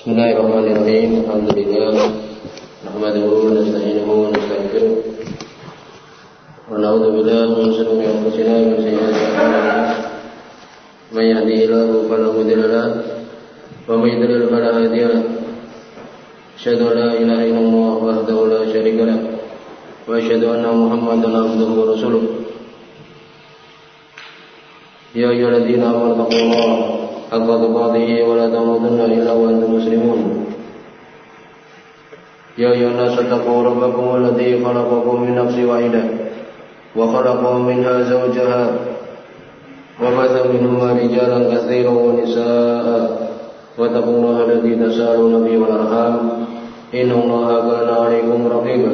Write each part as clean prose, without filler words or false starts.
Bismillahirrahmanirrahim. Alhamdulillah. Nahmaduhu wa nasta'inuhu wa nastaghfiruh. Wa na'udzu billahi min shururi anfusina wa min sayyi'ati a'malina. May yahdihillahu fala mudilla lahu wa may yudlil fala hadiya lahu. Asyhadu an la ilaha illallah wahdahu la syarika lahu wa asyhadu anna Muhammadan abduhu wa rasuluh. Ya ayyuhalladzina amanu taqullaha haqqa tuqatih wa la tamutunna illa wa antum muslimun. Ya ayyuhan nasu taqu rabbakum alladzi khalaqakum min nafsin wahidah wa khalaqa minha zawjaha wa batha minhuma rijalan katsiran wa nisaa'a wa taqullaha alladzi tasaaluna bihi wal arham innallaha kana 'alaykum raqiba.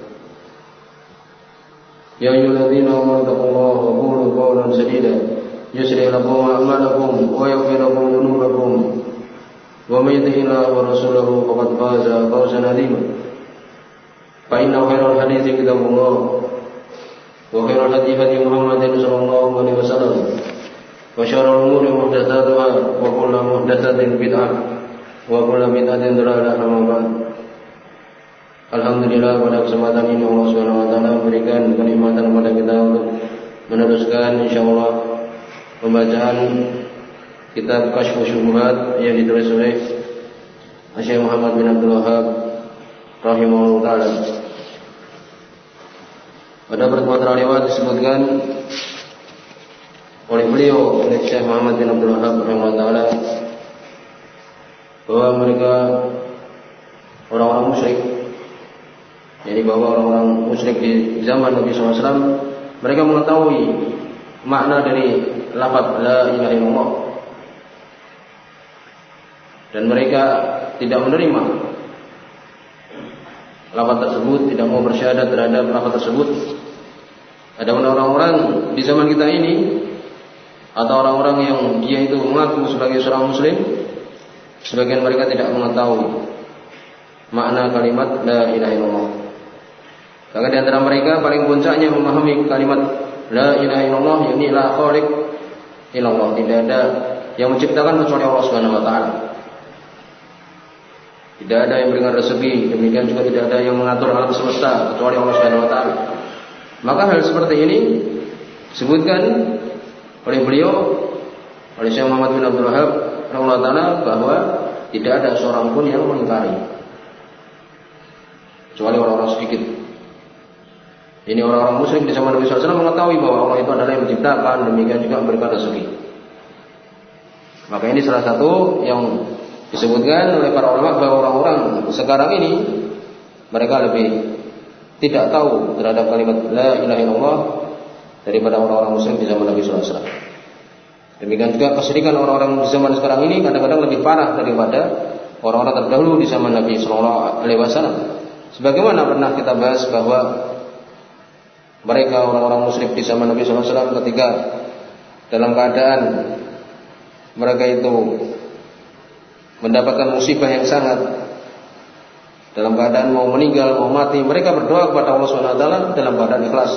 Ya ayyuhalladzina amanu taqullaha wa qulu qawlan sadida yuslih lakum a'malakum wa yaghfir lakum dhunubakum wa may yuti'illah wa rasulahu faqad faza fawzan 'azima. Fa inna khairal hadithi kitabullah wa khairal hadi hadi Muhammadin sallallahu alaihi wasallam wa syarrul umuri muhdatsatuha wa kullu muhdatsatin bid'ah wa kullu bid'atin dhalalah amma ba'd. Alhamdulillah, pada kesempatan ini Allah Subhanahu wa taala memberikan kenikmatan kepada kita untuk meneruskan insyaallah pembacaan kitab Kasyfus Syubhat yang ditulis oleh Syekh Muhammad bin Abdul Wahhab rahimahullah taala. Pada pertemuan terlewat disebutkan oleh beliau, oleh Syekh Muhammad bin Abdul Wahhab rahimahullah taala, bahwa mereka orang-orang musyrik, jadi bahwa orang-orang musyrik di zaman Nabi SAW mereka mengetahui makna dari lafaz la ilaha illallah dan mereka tidak menerima lafaz tersebut, tidak mau bersyahadat terhadap lafaz tersebut. Adapun orang-orang di zaman kita ini atau orang-orang yang dia itu mengaku sebagai seorang muslim, sebagian mereka tidak mengetahui makna kalimat la ilaha illallah. Maka di antara mereka paling puncaknya memahami kalimat la ilaha illallah, yakni la khaliq illallah, tidak ada yang menciptakan kecuali Allah Subhanahu wa taala. Tidak ada yang memberikan rezeki, demikian juga tidak ada yang mengatur alam semesta kecuali Allah Subhanahu wa taala. Maka hal seperti ini disebutkan oleh beliau, oleh Syekh Muhammad bin Abdul Wahhab rahimahullah taala, bahwa tidak ada seorang pun yang mengingkari kecuali orang-orang sedikit. Ini orang-orang musyrik di zaman Nabi SAW mengetahui bahwa Allah itu adalah yang menciptakan, demikian juga memberikan rezeki. Maka ini salah satu yang disebutkan oleh para ulama bahwa orang-orang sekarang ini mereka lebih tidak tahu terhadap kalimat la ilaha illallah daripada orang-orang musyrik di zaman Nabi SAW. Demikian juga kesyirikan orang-orang di zaman sekarang ini kadang-kadang lebih parah daripada orang-orang terdahulu di zaman Nabi SAW. Sebagaimana pernah kita bahas bahwa mereka orang-orang musyrik di zaman Nabi SAW ketika dalam keadaan mereka itu mendapatkan musibah yang sangat, dalam keadaan mau meninggal, mau mati, mereka berdoa kepada Allah SWT dalam keadaan ikhlas,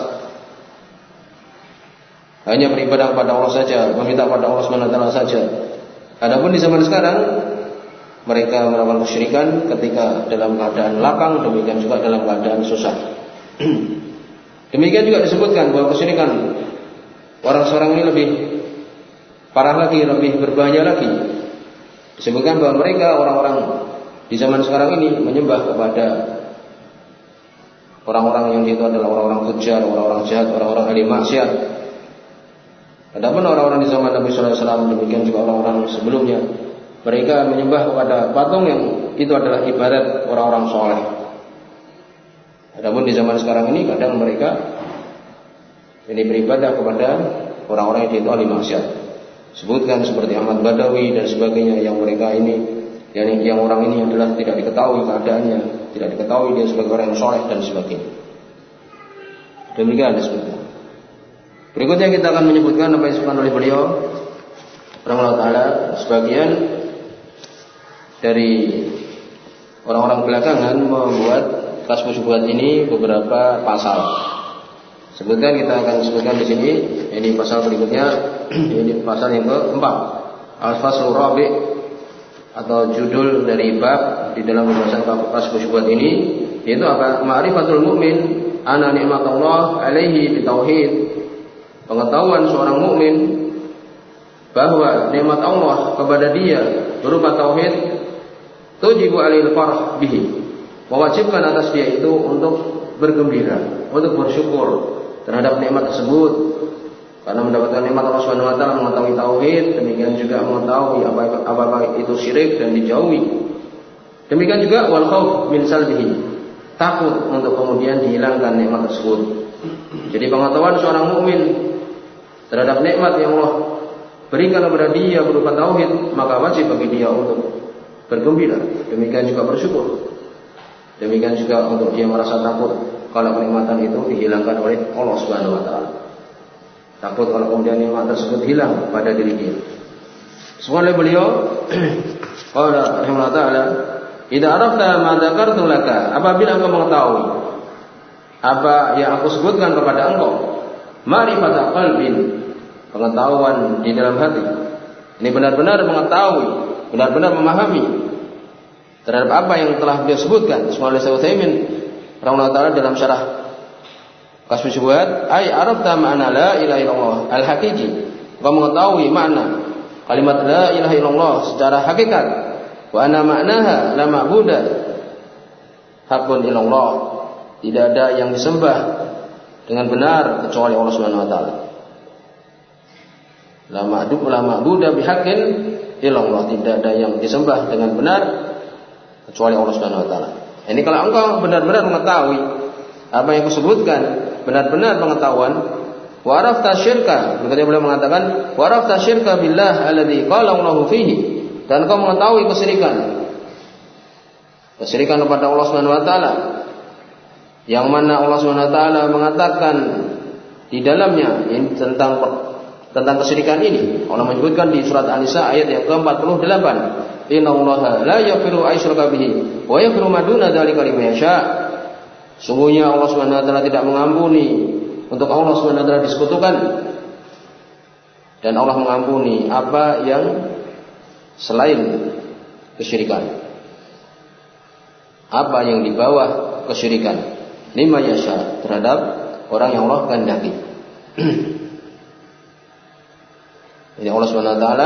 hanya beribadah kepada Allah saja, meminta kepada Allah SWT saja. Adapun di zaman sekarang mereka melakukan kesyirikan ketika dalam keadaan lapang, demikian juga dalam keadaan susah. Demikian juga disebutkan bahwa kesyirikan orang seorang ini lebih parah lagi, lebih berbahaya lagi. Disebutkan bahwa mereka orang-orang di zaman sekarang ini menyembah kepada orang-orang yang itu adalah orang-orang kejam, orang-orang jahat, orang-orang ahli maksiat. Adapun orang-orang di zaman Nabi SAW, demikian juga orang-orang sebelumnya, mereka menyembah kepada patung yang itu adalah ibarat orang-orang soleh. Adapun di zaman sekarang ini kadang mereka ini beribadah kepada orang-orang yang itu ahli maksiat. Sebutkan seperti Ahmad Badawi dan sebagainya, yang mereka ini, yang orang ini adalah tidak diketahui keadaannya, tidak diketahui dia sebagai orang yang soleh dan sebagainya. Demikian disebutkan. Berikutnya kita akan menyebutkan apa yang disebutkan oleh beliau rahimahullah taala, sebagian dari orang-orang belakangan membuat Kasyfus Syubhat ini beberapa pasal. Sebutkan, kita akan sebutkan di sini. Ini pasal berikutnya, ini pasal yang keempat. Al-Faslur Rabi' atau judul dari bab di dalam pembahasan Kashfus Syubhat ini, yaitu apa? Ma'rifatul mu'min anna ni'matallah alaihi bitauhid. Pengetahuan seorang mukmin bahwa nikmat Allah kepada dia berupa tauhid, tujibu alil farah bihi, mewajibkan atas dia itu untuk bergembira, untuk bersyukur terhadap nikmat tersebut, karena mendapatkan nikmat Allah Subhanahu wa taala, mengetahui tauhid, demikian juga mengetahui apa itu syirik dan dijauhi. Demikian juga wal khauf min salbihi, takut untuk kemudian dihilangkan nikmat tersebut. Jadi pengetahuan seorang mukmin terhadap nikmat yang Allah berikan kepada dia berupa tauhid, maka wajib bagi dia untuk bergembira, demikian juga bersyukur. Demikian juga untuk dia merasa takut kalau kenikmatan itu dihilangkan oleh Allah Subhanahu wa taala. Takut kalau kemudian nikmat tersebut hilang pada diri dia. Semoga beliau qala rahimahullah taala, "Idza arafta ma dzakartu laka," apabila engkau mengetahui apa yang aku sebutkan kepada engkau, ma'rifata qalbin, pengetahuan di dalam hati. Ini benar-benar mengetahui, benar-benar memahami terhadap apa yang telah beliau sebutkan. Semoga Syekh Utsaimin rahimahullah taala dalam syarah Kashfus Syubhat, ay arafta ma'na la ilaha illallah al-haqiqi, engkau mengetahui makna kalimat la ilaha illallah secara hakikat, wa anna ma'naha la ma'buda haqqun illallah, tidak ada yang disembah dengan benar kecuali Allah Subhanahu wa taala. La ma'buda bihaqqin illallah, tidak ada yang disembah dengan benar kecuali Allah Subhanahu wa taala. Ini kalau engkau benar-benar mengetahui apa yang kusebutkan, benar-benar pengetahuan, wa arafta syirka, berikutnya beliau mengatakan wa arafta syirka billah alladzi qala Allahu fihi, dan engkau mengetahui kesyirikan kepada Allah Subhanahu wa taala yang mana Allah Subhanahu wa taala mengatakan di dalamnya ini tentang kesyirikan ini. Allah menyebutkan di surat An-Nisa ayat yang ke-48, "Innallaha la yaghfiru aysyraka bihi wa yaghfiru ma duna dzalika liman yasha." Sungguhnya Allah Subhanahu wa taala tidak mengampuni untuk Allah Subhanahu wa taala disekutukan, dan Allah mengampuni apa yang selain kesyirikan, apa yang di bawah kesyirikan, liman yasha, terhadap orang yang Allah kehendaki. Jadi Allah Subhanahu wa taala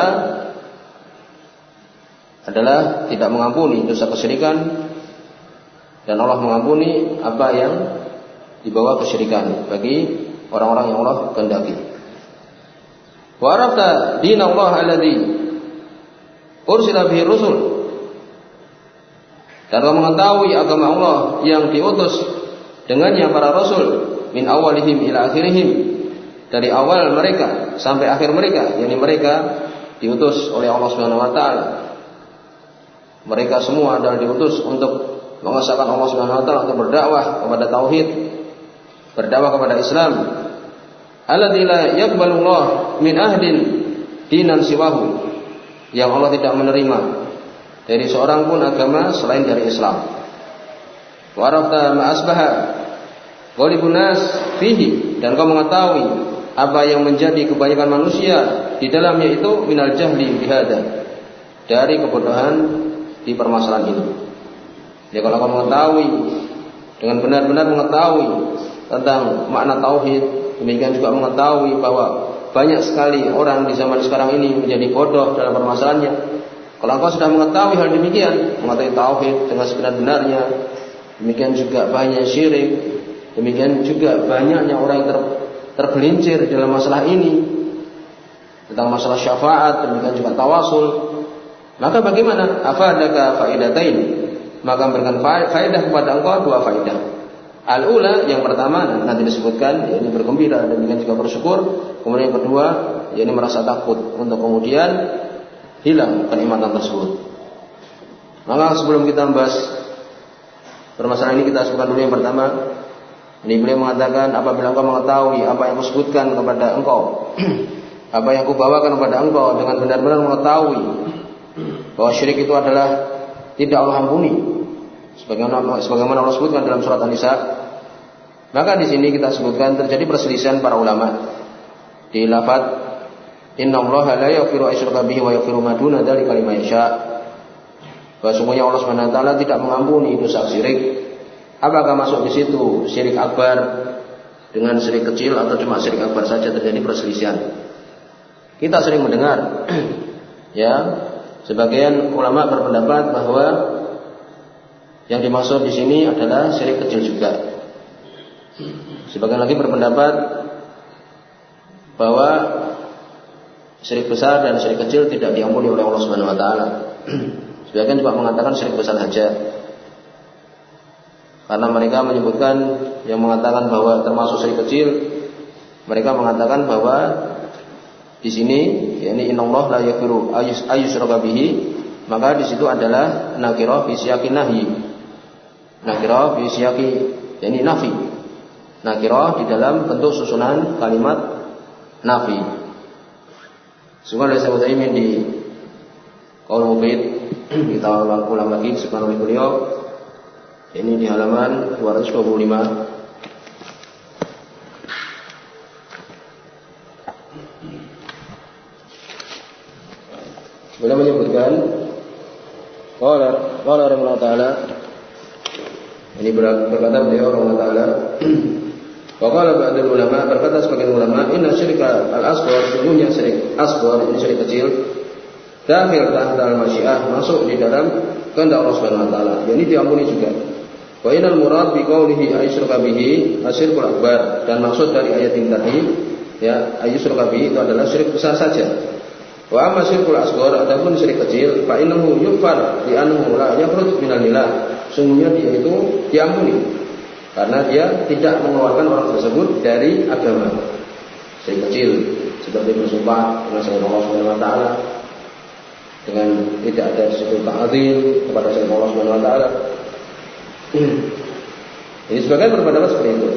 adalah tidak mengampuni dosa kesyirikan, dan Allah mengampuni apa yang di bawah kesyirikan bagi orang-orang yang Allah kehendaki. Wa arafta dinallah alladzi ursila bihi rusul, dan kamu mengetahui agama Allah yang diutus dengannya para rasul, min awalihim ila akhirihim, dari awal mereka sampai akhir mereka, yakni mereka diutus oleh Allah Subhanahu wa taala. Mereka semua adalah diutus untuk mengesahkan Allah Subhanahu wa taala, untuk berdakwah kepada tauhid, berdakwah kepada Islam. Alladzi la yaqbalullah min ahdin dinan siwahu, yang Allah tidak menerima dari seorang pun agama selain dari Islam. Wa arafta ma asbaha ghalibun nas fihi, dan kau mengetahui apa yang menjadi kebanyakan manusia di dalamnya itu minal jahli bihada, dari kebodohan di permasalahan ini. Jadi kalau kau mengetahui dengan benar-benar mengetahui tentang makna tauhid, demikian juga mengetahui bahwa banyak sekali orang di zaman sekarang ini menjadi bodoh dalam permasalahannya. Kalau engkau sudah mengetahui hal demikian, mengetahui tauhid dengan sebenar-benarnya, demikian juga banyak syirik, demikian juga banyaknya orang yang tergelincir dalam masalah ini, tentang masalah syafaat, demikian juga tawasul, maka bagaimana? Afadaka faidatain, maka memberikan faedah kepada engkau dua faedah. Al-ula, yang pertama nanti disebutkan, yaitu bergembira, dan demikian juga bersyukur. Kemudian yang kedua, yaitu merasa takut untuk kemudian hilang kenikmatan tersebut. Maka sebelum kita membahas permasalahan ini, kita sebutkan dulu yang pertama. Ini beliau mengatakan, apabila engkau mengetahui apa yang aku sebutkan kepada engkau, apa yang aku bawakan kepada engkau, dengan benar-benar mengetahui bahwa syirik itu adalah tidak Allah ampuni, sebagaimana Allah sebutkan dalam surat An-Nisa, maka di sini kita sebutkan terjadi perselisihan para ulama di lafaz innallaha la yaghfiru aysyraka bihi wa yaghfiru ma duna dzalika liman yasha. bahwa sungguhnya Allah Subhanahu wa taala tidak mengampuni dosa syirik. Apakah masuk di situ syirik akbar dengan syirik kecil atau cuma syirik akbar saja? Terjadi perselisihan. Kita sering mendengar ya, sebagian ulama berpendapat bahwa yang dimaksud di sini adalah syirik kecil juga. Sebagian lagi berpendapat bahwa syirik besar dan syirik kecil tidak diampuni oleh Allah Subhanahu wa taala. Sebagian juga mengatakan syirik besar saja. Karena mereka menyebutkan, yang mengatakan bahwa termasuk syirik kecil, mereka mengatakan bahwa di sini yakni innallaha la yaghfiru ayyushraka bihi, maka di situ adalah nakirah fi siyaqin nahyi. Nakirah fi siyaqi yakni nafi. Nakirah di dalam bentuk susunan kalimat nafi. Sungguh oleh Syekh Utsaimin di Qaul Mufid, kita ulang lagi disebutkan oleh beliau. Ini di halaman 225. Beliau menyebutkan qala rahimahullah taala, ini berkata beliau rahimahullah taala, wa qala ba'dul ulama, berkata sebagian ulama, inna syirka al-asghar, sungguhnya syirik asghar, ini syirik kecil, dakhil tahta al-masyiah, masuk di dalam kehendak Allah Subhanahu wa taala, jadi diampuni juga. Wa inal murad bi qoulihi ayyusyraka bihi asyirkul akbar, dan maksud dari ayat ini tadi ya, ayyusyraka bihi itu adalah syirik besar saja. Wa amma syirkul asghar, adapun syirik kecil, fa innahu yufar li annahu la yakhruj minal millah, sungguhnya dia itu diampuni karena dia tidak mengeluarkan orang tersebut dari agama. Syirik kecil seperti bersumpah dengan selain Allah Subhanahu wa taala, dengan tidak ada sesuatu ta'zim kepada selain Allah Subhanahu wa taala. Ini sebagian berpendapat seperti itu.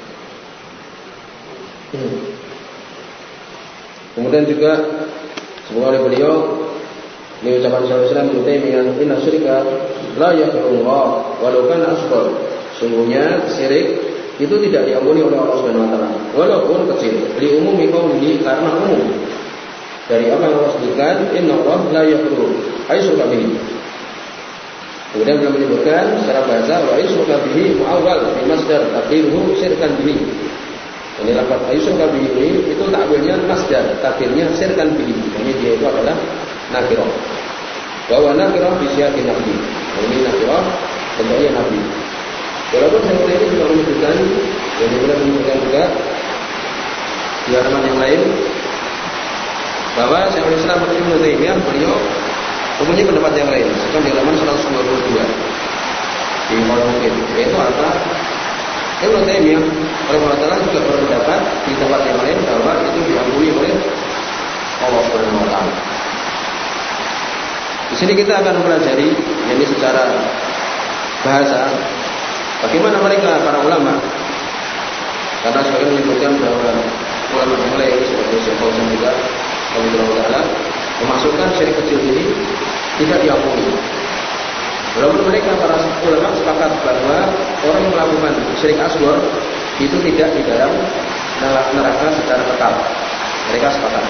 Kemudian juga semoga oleh beliau ini ucapan Syaikhul Islam Ibnu Taimiyah, inna syirka la yaghfirullah walau kana asghar, sungguhnya syirik itu tidak diampuni oleh Allah Subhanahu wa taala walaupun kecil, li umumi qaulihi, karena umum dari apa yang Allah sebutkan, inna Allah la yaghfiru ayyushraka bihi. Kemudian beliau menyebutkan secara bahasa wa ayyushraka bihi muawwal bi masdar taqdiruhu syirkan bihi. Ini lafaz ayyushraka bihi ini itu takwilnya masdar, takdirnya syirkan bihi. Ini dia itu adalah nakirah. Bahwa nakirah bi siyaqin nafi. Ini nakirah bentuknya nafi. Walaupun saya ini juga menyebutkan, jadi beliau menyebutkan juga di halaman yang lain bahwa Syaikhul Islam Ibnu Taimiyah beliau mempunyai pendapat yang lain. Sekarang di halaman 122 di Qaul Mufid, yaitu apa? Ibnu Taimiyah rahimahullah juga berpendapat di tempat yang lain bahwa itu diampuni oleh Allah Subhanahu wa taala. Di sini kita akan mempelajari ini secara bahasa bagaimana mereka para ulama, karena sebagian menyebutkan bahwa ulama yang lain seperti Syekh Fauzan juga Allah taala memasukkan syirik kecil ini tidak diampuni. Walaupun mereka para ulama sepakat bahwa orang yang melakukan syirik asghar itu tidak di dalam neraka secara kekal. Mereka sepakat.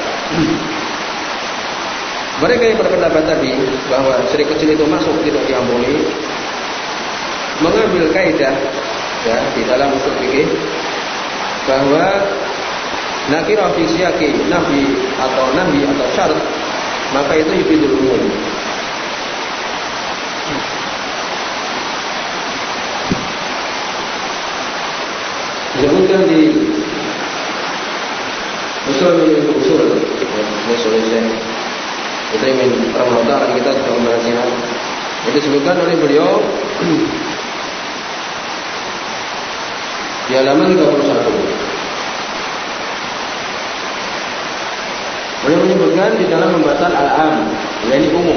Mereka yang berpendapat tadi bahwa syirik kecil itu masuk tidak diampuni, mengambil kaidah ya di dalam usul fikih bahwa nakirah fi siyaqi nafi atau nahi atau syarat, maka itu yufidul umum. Disebutkan di usul Syekh Utsaimin rahimahullah, kita sudah membahasnya. Itu disebutkan oleh beliau di halaman 31. Beliau menyebutkan di dalam pembahasan al-am, yakni umum.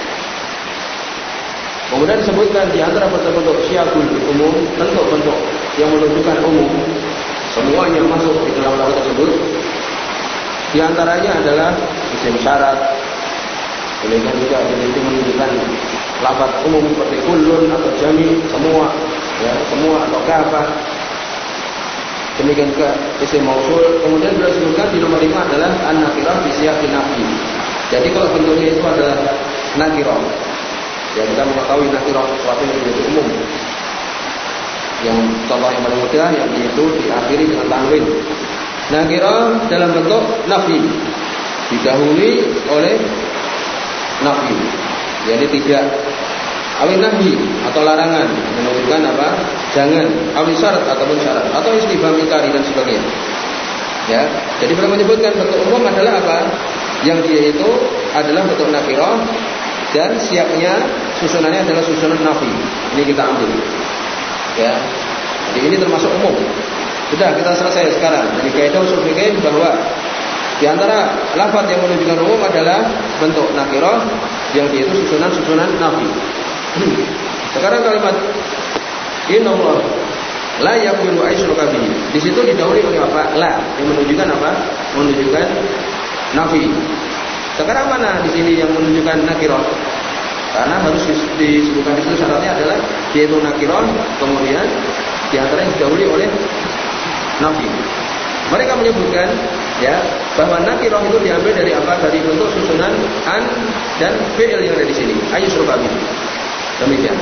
Kemudian disebutkan di antara bentuk-bentuk syiakul umum, bentuk-bentuk yang menunjukkan umum, semuanya masuk di dalam lafaz tersebut. Di antaranya adalah isim syarat. Demikian juga itu menunjukkan lafaz umum seperti kullun atau jami, semua, ya, semua atau kafah. Demikian juga isim mausul. Kemudian beliau sebutkan di nomor 5 adalah an-nakirah bi siyaqin nafi. Jadi kalau bentuknya itu adalah nakirah Ya, kita mengetahui nakirah sesuatu yang itu umum. Yang contoh yang paling mudah yang itu diakhiri dengan tanwin. Nakirah dalam bentuk nafi, didahului oleh nafi, jadi tidak. Awin nahi atau larangan menunjukkan apa? Jangan. Awin syarat ataupun syarat atau istifham ingkari dan sebagainya. Ya, jadi beliau menyebutkan bentuk umum adalah apa? Yang dia itu adalah bentuk nakirah dan siapnya susunannya adalah susunan nafi. Ini kita ambil. Ya, jadi ini termasuk umum. Sudah kita selesai sekarang. Jadi kaidah usul fikih bahwa di antara lafaz yang menunjukkan umum adalah bentuk nakirah yang dia itu susunan nafi. Sekarang kalimat innallaha la yaghfiru ayyushraka bihi. Di situ didahului oleh apa? La, yang menunjukkan apa? Menunjukkan nafi. Sekarang mana di sini yang menunjukkan nakirah? Karena harus disebutkan itu syaratnya adalah yaitu nakirah, kemudian di antaranya didahului oleh nafi. Mereka menyebutkan ya bahwa nakirah itu diambil dari apa? Dari bentuk susunan an dan fi'il yang ada di sini. Ayyushraka bihi. Demikian.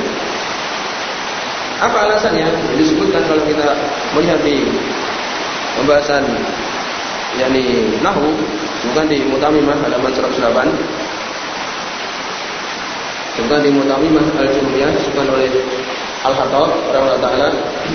Apa alasannya? Disebutkan kalau kita melihat di pembahasan yakni nahwu, bukan di Mutamimah halaman 108. Bukan di Mutamimah al-Jumhuriyah disebutkan oleh Al-Khattab rahimahullah taala.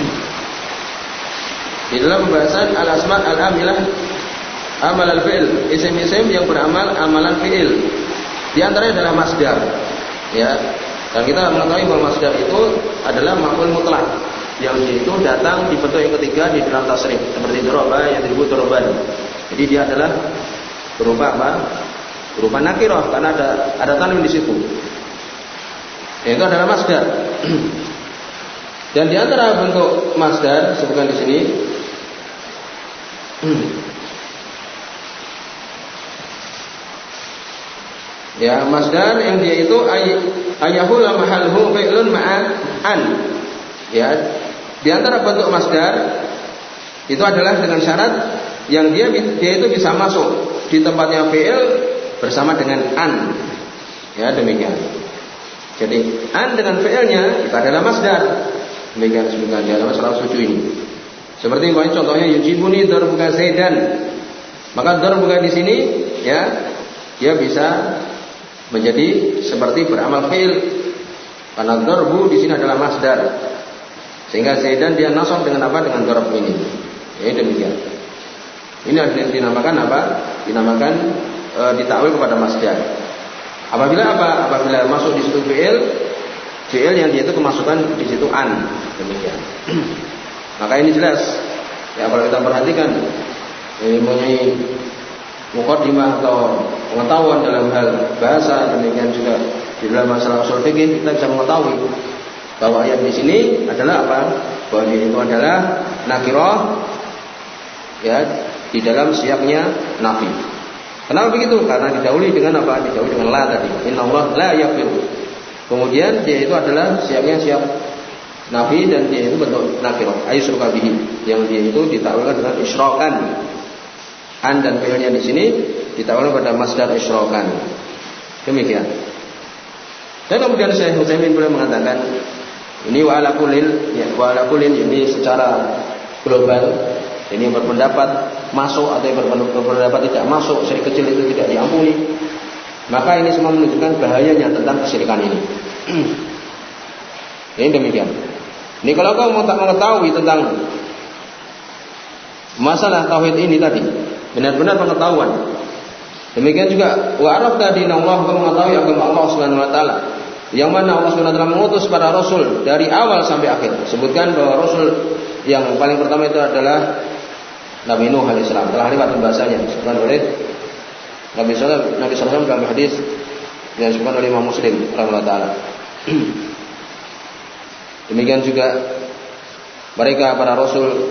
Di dalam pembahasan al-asma' al-amilah amal al-fi'il, isim-isim yang beramal amalan fi'il. Di antaranya adalah masdar. Ya. Dan kita mengetahui bahwa masdar itu adalah maf'ul mutlak yang itu datang di bentuk yang ketiga di dalam tasrif seperti daraba, yadribu daraban. Jadi dia adalah berupa apa? Berupa nakirah karena ada tanwin di situ. Itu adalah masdar. Dan di antara bentuk masdar sebutkan di sini ya, masdar yang dia itu ayahul mahalhu fi'lun ma'an. Ya, di antara bentuk masdar itu adalah dengan syarat yang dia itu bisa masuk di tempatnya fi'il bersama dengan an. Ya, demikian. Jadi an dengan fi'ilnya itu adalah masdar. Demikian disebutkan di dalam salah satu ini. Seperti contohnya yujibuni darbuka zaidan. Maka darbuka di sini ya dia bisa menjadi seperti beramal fi'il karena darbu di sini adalah masdar, sehingga zaidan dia nasab dengan apa? Dengan darb ini. Ya, demikian. Ini dinamakan apa? Dinamakan ditakwil kepada masdar. Apabila apa? Apabila masuk di situ fi'il yang dia itu kemasukan di situ an. Demikian. Maka ini jelas. Ya, kalau kita perhatikan ini mempunyai muqaddimah atau pengetahuan dalam hal bahasa, demikian juga di dalam masalah usul fikih kita bisa mengetahui bahwa ayat di sini adalah apa? Bahwa dia itu adalah nakirah ya di dalam siapnya nafi. Kenapa begitu? Karena didahului dengan apa? Didahului dengan la tadi. Innallaha la yaghfiru. Kemudian dia itu adalah siapnya siap nafi dan dia itu bentuk nakirah. Ayyushraka bihi yang dia itu ditakwilkan dengan isyrakan. An dan fi'ilnya di sini ditakwil pada masdar isyrakan. Demikian. Dan kemudian Syekh Utsaimin boleh mengatakan ini wa ala kullin ya, wa ala kullin ini secara global. Ini berpendapat masuk atau berpendapat tidak masuk, syirik kecil itu tidak diampuni. Maka ini semua menunjukkan bahayanya tentang kesyirikan ini. Ini demikian. Ini kalau kau mau tak mengetahui tentang masalah tauhid ini tadi, benar-benar pengetahuan. Demikian juga wa arafta dinallah, kau mengetahui agama Allah Subhanahu wa taala. Yang mana Allah Subhanahu wa taala mengutus para rasul dari awal sampai akhir. Sebutkan bahwa rasul yang paling pertama itu adalah Nabi Nuh alaihissalam. Telah lewat pembahasannya disebutkan oleh Nabi sallallahu dalam hadis yang disebutkan oleh Imam Muslim rahimahullah taala. Demikian juga mereka para rasul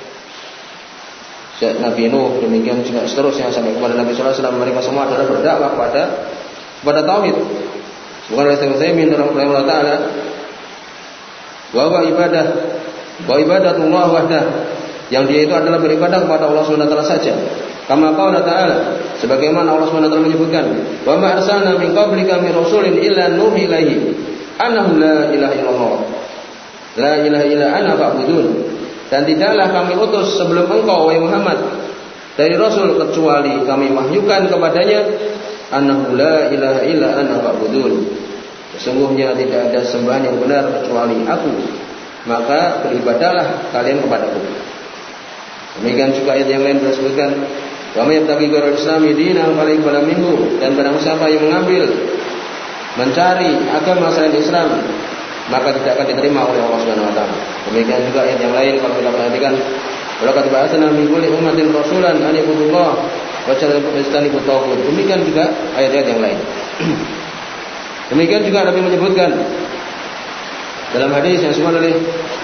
Nabi Nuh, demikian juga seterusnya sampai kepada Nabi sallallahu alaihi wasallam, mereka semua adalah berdakwah kepada tauhid. Bukan oleh Utsaimin rahimahullah taala bahwa ibadatullah wahdah, yang dia itu adalah beribadah kepada Allah Subhanahu wa taala saja. Kama qala ta'ala, sebagaimana Allah Subhanahu wa taala menyebutkan, "Wa ma arsalna min qablika min rasulin illa nuhi ilaihi." annahu la ilaha illallah. La ilaha illa ana fa'budun. Dan tidaklah kami utus sebelum engkau wahai Muhammad dari Rasul kecuali kami wahyukan kepadanya annahu la ilaha illa ana fa'budun. Sesungguhnya tidak ada sembahan yang benar kecuali aku, maka beribadahlah kalian kepadaku. Demikian juga ayat yang lain disebutkan wa may yabtaghi ghairal islami dinan fala minhu, dan barang siapa yang mengambil mencari agama selain Islam maka tidak akan diterima oleh Allah Subhanahu wa taala. Demikian juga ayat yang lain kalau kita perhatikan, walaqad ba'atsna min kulli ummatin rasulan an ya'budullah wa yajtanibut taghut. Demikian juga ayat-ayat yang lain. Demikian juga Nabi menyebutkan dalam hadis yang disebutkan oleh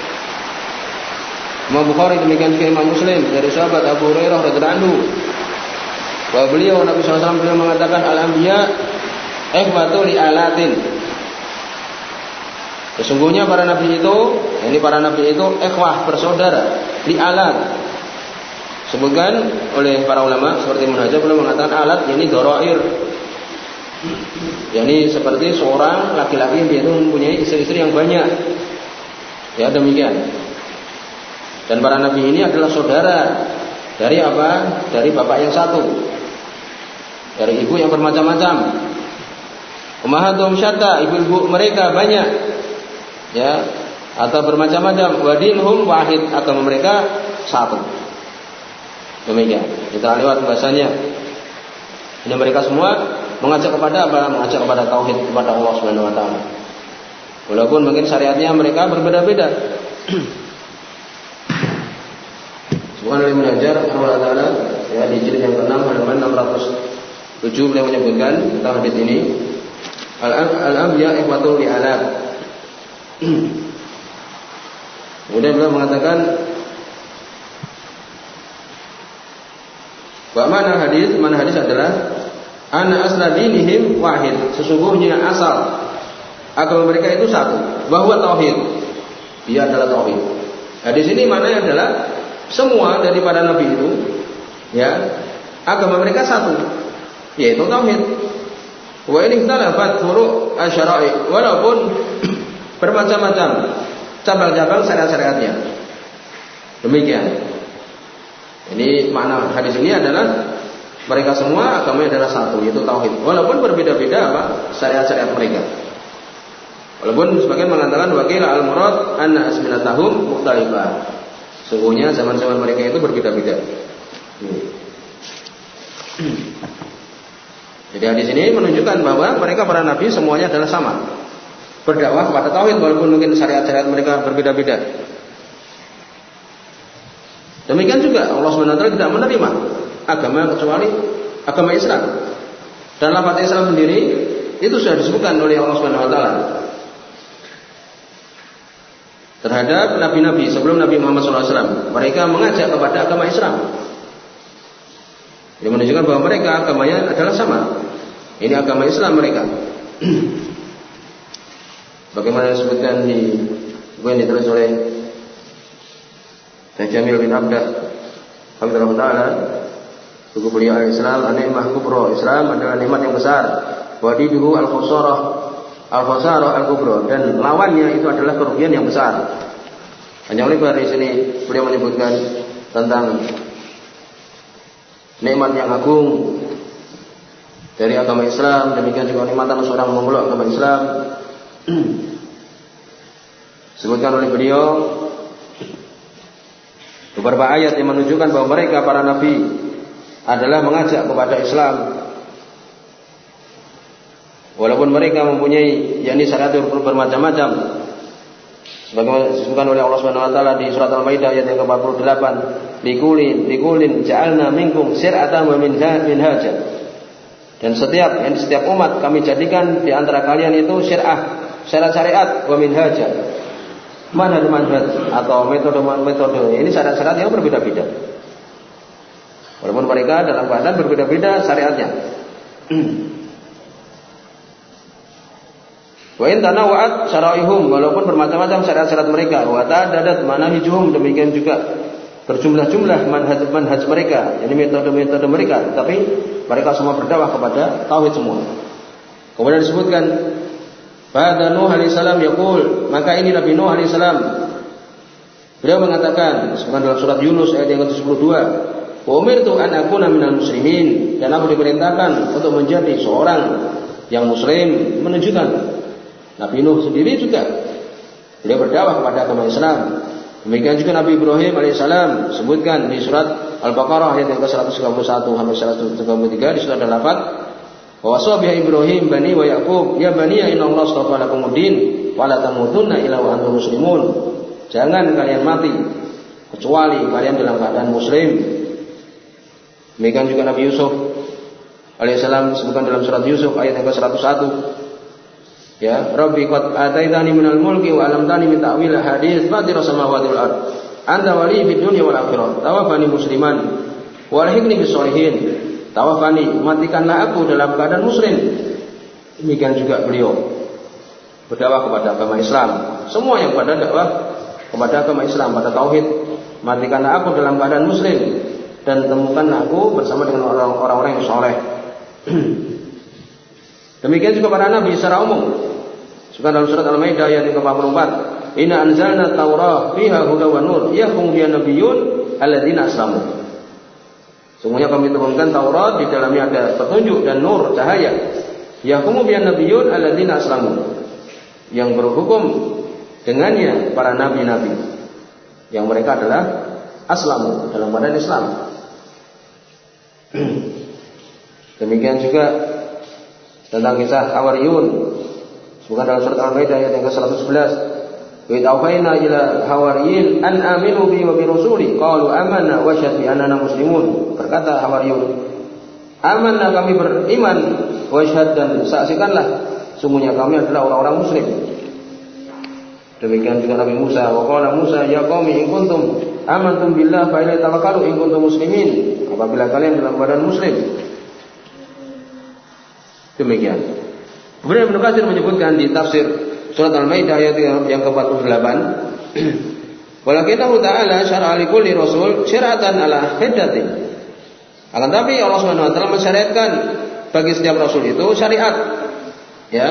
Imam Bukhari, demikian juga Imam Muslim dari sahabat Abu Hurairah radhiyallahu anhu, bahwa beliau Nabi SAW beliau mengatakan al-anbiya ikhwatu li alatin. Sesungguhnya para nabi itu ikhwah, bersaudara, li alat. Sebutkan oleh para ulama seperti Ibnu Hajar beliau mengatakan alat ini dharair. Yani seperti seorang laki-laki yang itu mempunyai istri-istri yang banyak. Ya demikian. Dan para nabi ini adalah saudara dari apa? Dari bapak yang satu, dari ibu yang bermacam-macam. Ummahatum syatta, ibu-ibu mereka banyak, ya, atau bermacam-macam. Wadinhum wahid, agama mereka satu. Demikian. Kita lewat bahasanya. Ini mereka semua mengajak kepada apa? Mengajak kepada tauhid, kepada Allah Subhanahu wa taala. Walaupun mungkin syariatnya mereka berbeda-beda. Subhanallah Ibnu Hajar rahimahullah taala, ya, di jilid yang ke-6 halaman 607 beliau menyebutkan tentang hadis ini, al-anbiya ikhwatu li alat. Kemudian beliau mengatakan bahwa mana hadis adalah anna asla dinihim wahid, sesungguhnya asal agama mereka itu satu, bahwa tauhid, dia adalah tauhid. Nah, di sini maknanya adalah semua daripada nabi itu, ya, agama mereka satu, yaitu tauhid. Wa in ikhtalafat furu' asy-syara'i, walaupun bermacam-macam cabang-cabang syariat-syariatnya. Demikian. Ini makna hadis ini adalah mereka semua agamanya adalah satu, yaitu tauhid. Walaupun berbeda-beda apa syariat-syariat mereka. Walaupun sebagian mengatakan wakil al-murad anna asminatahum mukhtalifah. Sungguhnya zaman-zaman mereka itu berbeda-beda. Jadi hadis ini menunjukkan bahwa mereka para nabi semuanya adalah sama, berdakwah kepada tauhid walaupun mungkin syariat-syariat mereka berbeda-beda. Demikian juga Allah Subhanahu wa taala tidak menerima agama kecuali agama Islam. Dan lafaz Islam sendiri itu sudah disebutkan oleh Allah Subhanahu wa taala terhadap nabi-nabi sebelum Nabi Muhammad SAW. Mereka mengajak kepada agama Islam. Ini menunjukkan bahwa mereka agamanya adalah sama. Ini agama Islam mereka. Bagaimana disebutkan di buku yang ditulis oleh Syekh Jamil bin Abdah Hafizahullah Ta'ala, buku beliau Al-Islam An-Ni'mah Kubra. Islam adalah nikmat yang besar. Wadiduhu al-khusarah al-kubra, dan lawannya itu adalah kerugian yang besar. Hanya lebar di sini beliau menyebutkan tentang nikmat yang agung dari agama Islam, demikian juga nikmatan seorang memeluk agama Islam. Sebutkan oleh beliau beberapa ayat yang menunjukkan bahwa mereka para nabi adalah mengajak kepada Islam. Walaupun mereka mempunyai yakni syariat bermacam-macam, sebagaimana disebutkan oleh Allah Subhanahu wa taala di surat Al-Maidah ayat yang ke-48, likulin ja'alna minkum syir'atan wa minhaja. Dan setiap umat kami jadikan di antara kalian itu syariat wa minhaja. Manhaj atau metode. Ini syariat-syariat yang berbeda-beda. Walaupun mereka dalam keadaan berbeda-beda syariatnya. Wa in tanawwa'at syara'ihum, walaupun bermacam-macam syariat-syariat mereka, wa ta'addadat manahijuhum, demikian juga berjumlah-jumlah manhaj mereka, ini metode-metode mereka, tapi mereka semua berdakwah kepada tauhid semua. Kemudian disebutkan Pada Nuh alaihissalam yaqul, maka ini Nabi Nuh alaihissalam. Beliau mengatakan, sebagaimana dalam surat Yunus ayat yang ke-72, "Wa umirtu an akuna minal muslimin," dan aku diperintahkan untuk menjadi seorang yang muslim, menunjukkan Nabi Nuh sendiri juga beliau berdakwah kepada agama Islam. Demikian juga Nabi Ibrahim alaihissalam, sebutkan di surat Al-Baqarah ayat yang ke-131 sampai 133 di surat Al-Lafat, wa wasa biha Ibrahim bani wa Yaqub ya bani inna Allah astafa lakumuddin wa la tamutunna illa wa antum muslimun. Jangan kalian mati kecuali kalian dalam keadaan muslim. Demikian juga Nabi Yusuf alaihissalam disebutkan dalam surat Yusuf ayat yang ke-101. Ya, Rabbi qad ataitani minal mulki wa 'allamtani min ta'wil hadits fatir samawati wal ard. Anta wali fid dunya wal akhirah. Tawaffani musliman wa alhiqni bis sholihin. Tawaffani, matikanlah aku dalam keadaan muslim. Demikian juga beliau berdakwah kepada agama Islam. Semua yang pada dakwah kepada agama Islam, pada tauhid. Matikanlah aku dalam keadaan muslim dan temukanlah aku bersama dengan orang-orang yang saleh. Demikian juga para nabi secara umum. Sekarang dalam surat Al-Maidah ayat yang ke-44, "Inna anzalna Taurah fiha huda wa nur, yahkumu bihan nabiyyun alladzina aslamu." Sungguhnya kami turunkan Taurat, di dalamnya ada petunjuk dan nur, cahaya. Yahkumu bihan nabiyyun alladzina aslamu, yang berhukum dengannya para nabi-nabi yang mereka adalah aslamu, dalam keadaan Islam. Demikian juga tentang kisah Hawariyun, bukan dalam surat Al-Maidah ayat yang ke-111, wa idawfaina ila hawariyin an aminu bi wa bi rusuli qalu amanna wa syahid bi annana muslimun. Berkata Hawariyun, amanna, kami beriman, wa syahid, dan saksikanlah sungguhnya kami adalah orang-orang muslim. Demikian juga Nabi Musa, wa qala Musa ya qaumi in kuntum amantum billah fa ilayhi tawakkalu in kuntum muslimin. Apabila kalian dalam keadaan muslim. Demikian. Kemudian Ibnu Katsir menyebutkan di tafsir surat Al-Maidah ayat yang ke-48, walakinahu ta'ala syara'a li kulli rasul syara'atan ala hiddatin. Akan tapi Allah Subhanahu wa taala mensyariatkan bagi setiap rasul itu syariat, ya,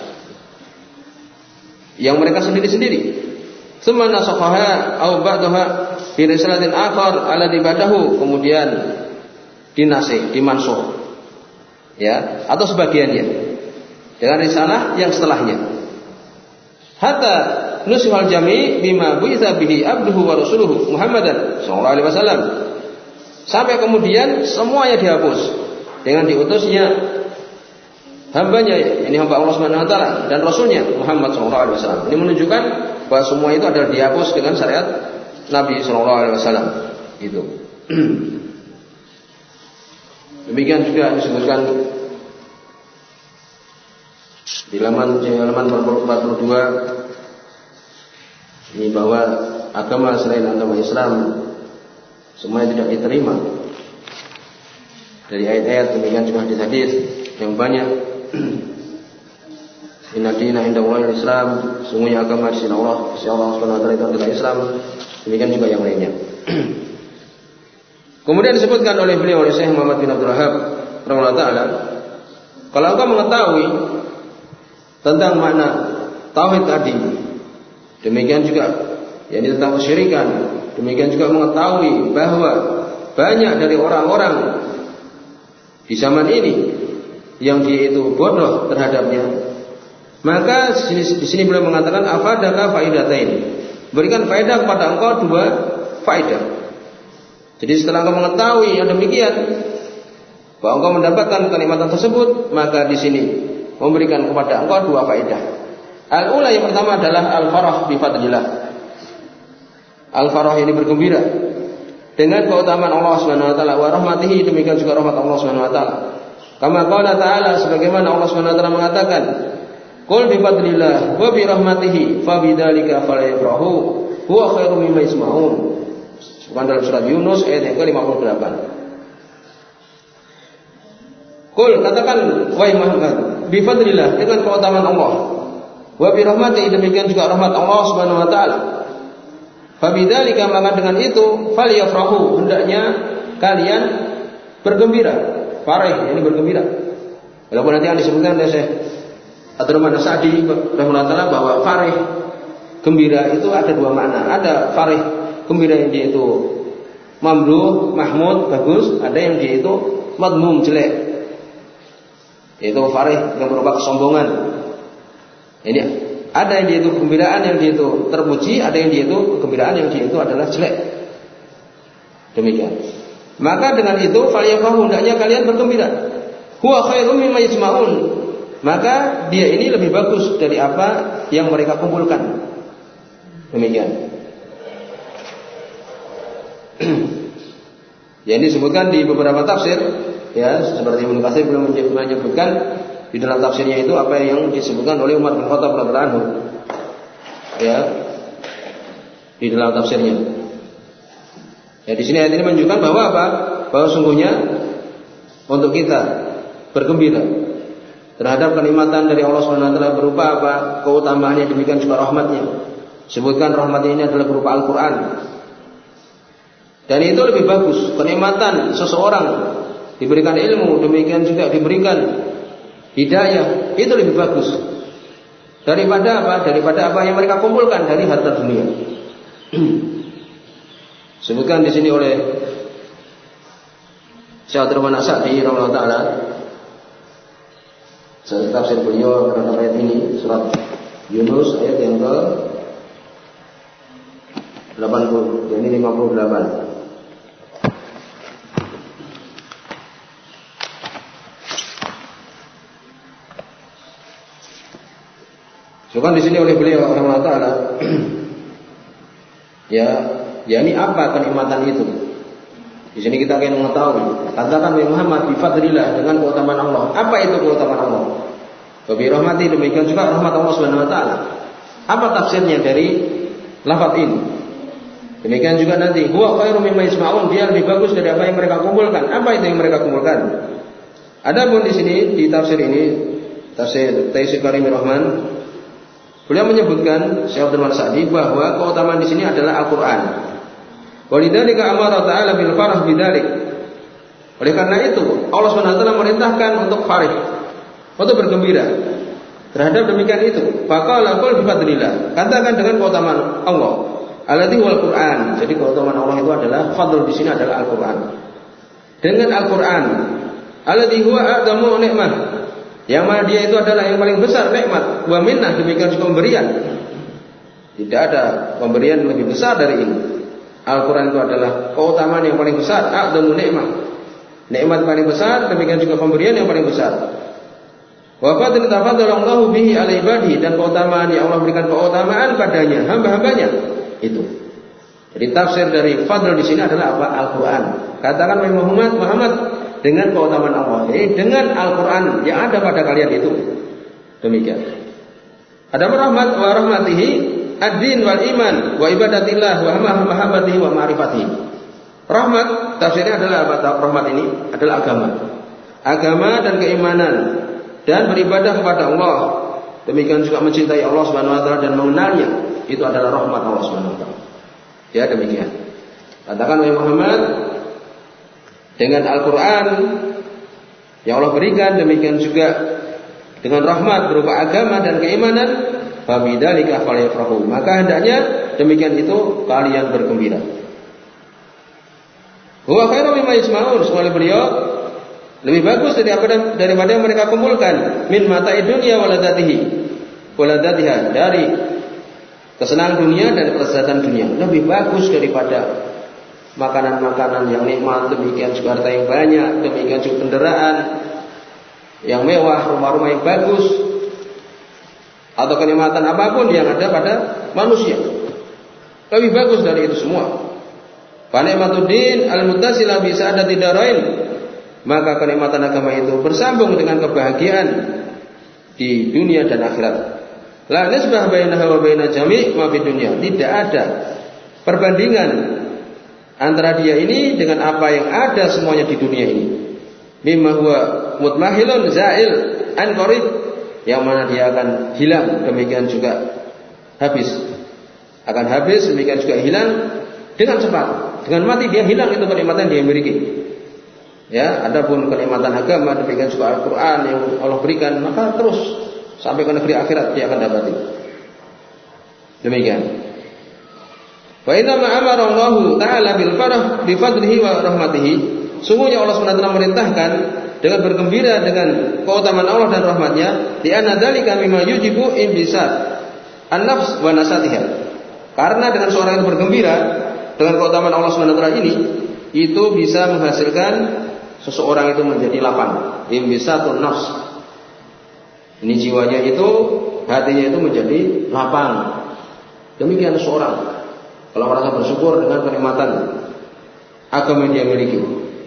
yang mereka sendiri-sendiri. Tsumma nasakhaha aw ba'daha bi risalatin akhar alladhi ba'dahu, kemudian dinasih, dimansuh, ya, atau sebagiannya dengan risalah yang setelahnya. Hatta nusihal jami' bima bu'itsa bihi abduhu wa rasuluhu Muhammadan sallallahu alaihi wasallam. Sampai kemudian semuanya dihapus dengan diutusnya hambanya, ini hamba Allah Subhanahu wa taala, dan rasulnya Muhammad sallallahu alaihi wasallam. Ini menunjukkan bahwa semua itu adalah dihapus dengan syariat Nabi sallallahu alaihi wasallam itu. Demikian juga disebutkan di halaman 42 ini bahwa agama selain agama Islam semuanya tidak diterima. Dari ayat-ayat, demikian juga hadis-hadis yang banyak. Inna dina indallahi Islam, sungguhnya agama di sisi Allah Subhanahu wa taala itu adalah Islam. Demikian juga yang lainnya. Kemudian disebutkan oleh beliau, oleh Syekh Muhammad bin Abdul Wahhab rahimahullah taala, kalau engkau mengetahui tentang makna tauhid tadi, demikian juga yakni tentang kesyirikan, demikian juga mengetahui bahwa banyak dari orang-orang di zaman ini yang dia itu bodoh terhadapnya, maka di sini beliau mengatakan afadaka faidatain, berikan faedah kepada engkau dua faedah. Jadi setelah engkau mengetahui yang demikian, bahwa engkau mendapatkan kenikmatan tersebut, maka di sini memberikan kepada engkau dua faedah. Al-ula, yang pertama adalah al-farah bi fadlillah. Al-farah ini bergembira dengan keutamaan Allah Subhanahu wa taala, wa rahmatihi, demikian juga rahmat Allah Subhanahu wa taala. Kama qala ta'ala, sebagaimana Allah Subhanahu wa taala mengatakan, qul bi fadlillah wa bi rahmatihi fa bidzalika falyafrahu huwa khairum mimma yasma'un. Bukan dalam surat Yunus ayat yang ke-58. Qul, katakan wahai Muhammad, bi fadlillah, dengan keutamaan Allah, wa bi rahmatihi, demikian juga rahmat Allah Subhanahu wa taala. Fa bidzalika, maka dengan itu falyafrahu, hendaknya kalian bergembira. Farih, ini bergembira. Walaupun nanti yang disebutkan oleh Syekh Abdurrahman As-Sa'di rahimahullah taala bahwa farih gembira itu ada dua makna. Ada farih gembira yang dia itu mamduh, mahmud, bagus. Ada yang dia itu madmum, jelek. Itu farih yang berupa kesombongan. Ini ada yang dia itu kegembiraan yang dia itu terpuji, ada yang dia itu kegembiraan yang dia itu adalah jelek. Demikian. Maka dengan itu falyafrahu, hendaknya kalian bergembira. Huwa khairum mimma yajma'un. Maka dia ini lebih bagus dari apa yang mereka kumpulkan. Demikian. Yang disebutkan di beberapa tafsir, ya, seperti Ibnu Katsir belum menyebutkan di dalam tafsirnya itu apa yang disebutkan oleh Umar bin Khattab radhiyallahu anhu. Ya. Di dalam tafsirnya. Ya, di sini ayat ini menunjukkan bahwa apa? Bahwa sungguhnya untuk kita bergembira terhadap kenikmatan dari Allah Subhanahu wa taala berupa apa? Keutamaannya, demikian juga rahmatnya. Sebutkan rahmatnya ini adalah berupa Al-Qur'an. Dan itu lebih bagus, kenikmatan seseorang diberikan ilmu, demikian juga diberikan hidayah, itu lebih bagus daripada apa? Daripada apa yang mereka kumpulkan dari harta dunia. Sebutkan di sini oleh Syekh Abdurrahman As-Sa'di rahimahullah taala. Tafsir beliau terhadap ayat ini, surat Yunus ayat yang ke 80, jadi 58. Sebutkan di sini oleh beliau rahimahullah taala. Ya ini apa kenikmatan itu? Di sini kita akan mengetahui. Katakan wahai Muhammad, bifadlillah, dengan keutamaan Allah. Apa itu keutamaan Allah? Bi rahmati, demikian juga rahmat Allah Subhanahu wa taala. Apa tafsirnya dari lafaz ini? Demikian juga nanti huwa khairum mimma yasma'un, dia lebih bagus dari apa yang mereka kumpulkan. Apa itu yang mereka kumpulkan? Adapun di sini di tafsir ini, tafsir Taisir Karimur Rahman, beliau menyebutkan Syekh Abdurrahman As-Sa'di bahwa keutamaan di sini adalah Al-Qur'an. Walidzalika amara ta'ala bil farah bidzalik. Oleh karena itu, Allah Subhanahu wa taala merintahkan untuk farih, untuk bergembira terhadap demikian itu. Faqala qul bi fadlillah, katakan dengan keutamaan Allah. Alladzi wal Qur'an. Jadi keutamaan Allah itu adalah fadl, di sini adalah Al-Qur'an. Dengan Al-Qur'an, alladzi huwa a'zamu nikmah, yang mana dia itu adalah yang paling besar nikmat, wa minnah, demikian juga pemberian. Tidak ada pemberian lebih besar dari ini. Al-Quran itu adalah keutamaan yang paling besar, a'dhamu nikmah, nikmat paling besar, demikian juga pemberian yang paling besar. Wa fadlun tafaddalallahu bihi 'ala ibadihi, dan keutamaan yang Allah berikan keutamaan padanya hamba-hambanya itu. Jadi tafsir dari fadl di sini adalah apa? Al-Quran. Katakan Muhammad dengan keutamaan Allah, dengan Al-Quran yang ada pada kalian itu. Demikian. Ada rahmat wa rahmatihi ad-din wal iman wa ibadatillah wa mahabbatihi wa ma'rifatihi. Rahmat tafsirnya adalah apa? Rahmat ini adalah agama. Agama dan keimanan dan beribadah kepada Allah. Demikian juga mencintai Allah Subhanahu wa taala dan mengenalnya. Itu adalah rahmat Allah Subhanahu wa taala. Ya, demikian. Katakan wahai Muhammad, dengan Al-Qur'an yang Allah berikan, demikian juga dengan rahmat berupa agama dan keimanan, fabidzalika falyafrahu, maka hendaknya demikian itu kalian bergembira. Huwa khairum mimma yasma'un, sekali beliau lebih bagus daripada yang mereka kumpulkan, min mata'i dunya waladatiha, dari kesenangan dunia dan kelezatan dunia. Lebih bagus daripada makanan-makanan yang nikmat, demikian juga harta yang banyak, demikian juga kendaraan yang mewah, rumah-rumah yang bagus, atau kenikmatan apapun yang ada pada manusia. Lebih bagus dari itu semua. Fa ni'matuddin al-muttasilah bi sa'adati darain, maka kenikmatan agama itu bersambung dengan kebahagiaan di dunia dan akhirat. La nisbah bainaha wa baina jami' ma fid dunya. Tidak ada perbandingan antara dia ini dengan apa yang ada semuanya di dunia ini. Mimma huwa mutmahilun za'il an qarib, yang mana dia akan hilang, demikian juga habis. Akan habis, demikian juga hilang dengan cepat. Dengan mati dia hilang itu kenikmatan dia miliki. Ya, adapun kenikmatan agama, demikian juga Al-Qur'an yang Allah berikan, maka terus sampai ke negeri akhirat dia akan dapati. Demikian. Wa inna ma amara Allah Ta'ala bil farah bi fadlihi wa rahmatihi. Sungguhnya Allah SWT memerintahkan dengan bergembira dengan keutamaan Allah dan rahmatnya, di anna dzalika mimma yujibu imbisat an-nafs wa nasatiha. Karena dengan seorang yang bergembira dengan keutamaan Allah SWT ini, itu bisa menghasilkan seseorang itu menjadi lapang. Imbisatun nafs. Ini jiwanya itu, hatinya itu menjadi lapang. Demikian seorang kalau merasa bersyukur dengan kenikmatan agama yang dia miliki.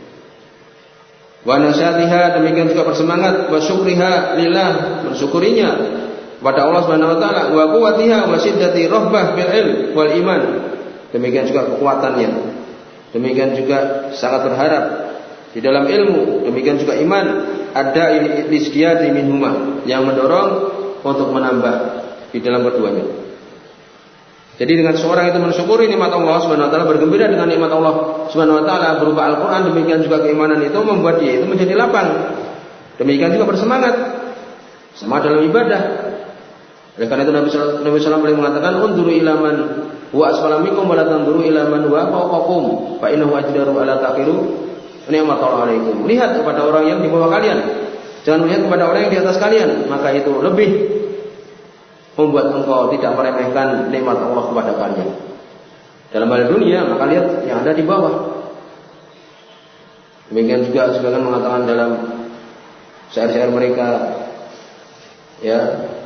Wa nasyatiha, demikian juga bersemangat, wa syukriha lillah, bersyukurinya pada Allah Subhanahu wa taala, wa quwwatiha wa shiddati rahbah bil ilm wal iman. Demikian juga kekuatannya. Demikian juga sangat berharap di dalam ilmu, demikian juga iman, ada isdiyati minhuma, yang mendorong untuk menambah di dalam keduanya. Jadi dengan seorang itu mensyukuri nikmat Allah Subhanahu wa taala, bergembira dengan nikmat Allah Subhanahu wa taala berupa Al-Qur'an, demikian juga keimanan itu membuat dia itu menjadi lapang. Demikian juga bersemangat sama dalam ibadah. Oleh karena itu Nabi sallallahu alaihi wasallam mengatakan, "Unzuru ila man huwa asfala minkum wa la tanzuru ila man huwa fawqakum, fa innahu ajdaru ala taqiru ni'matallahi alaikum." Lihat kepada orang yang di bawah kalian. Jangan melihat kepada orang yang di atas kalian, maka itu lebih membuat engkau tidak meremehkan nikmat Allah kepada kalian. Dalam hal dunia, maka lihat yang ada di bawah. Demikian juga sebagian mengatakan dalam syair-syair mereka, ya,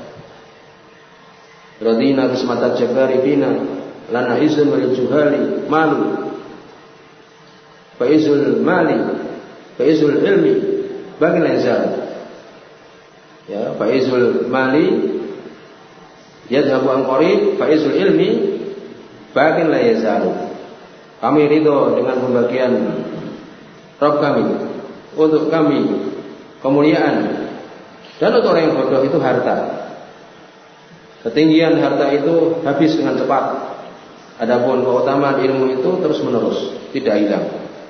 radina bismata jabari bina lana izun wal juhali malu fa izul mali fa izul ilmi bagi lazal, ya, fa izul mali yadhabu an qarib fa izul ilmi bakin la yazalu. Kami ridho dengan pembagian Rabb kami, untuk kami kemuliaan, dan untuk orang yang bodoh itu harta. Ketinggian harta itu habis dengan cepat. Adapun keutamaan ilmu itu terus menerus, tidak hilang.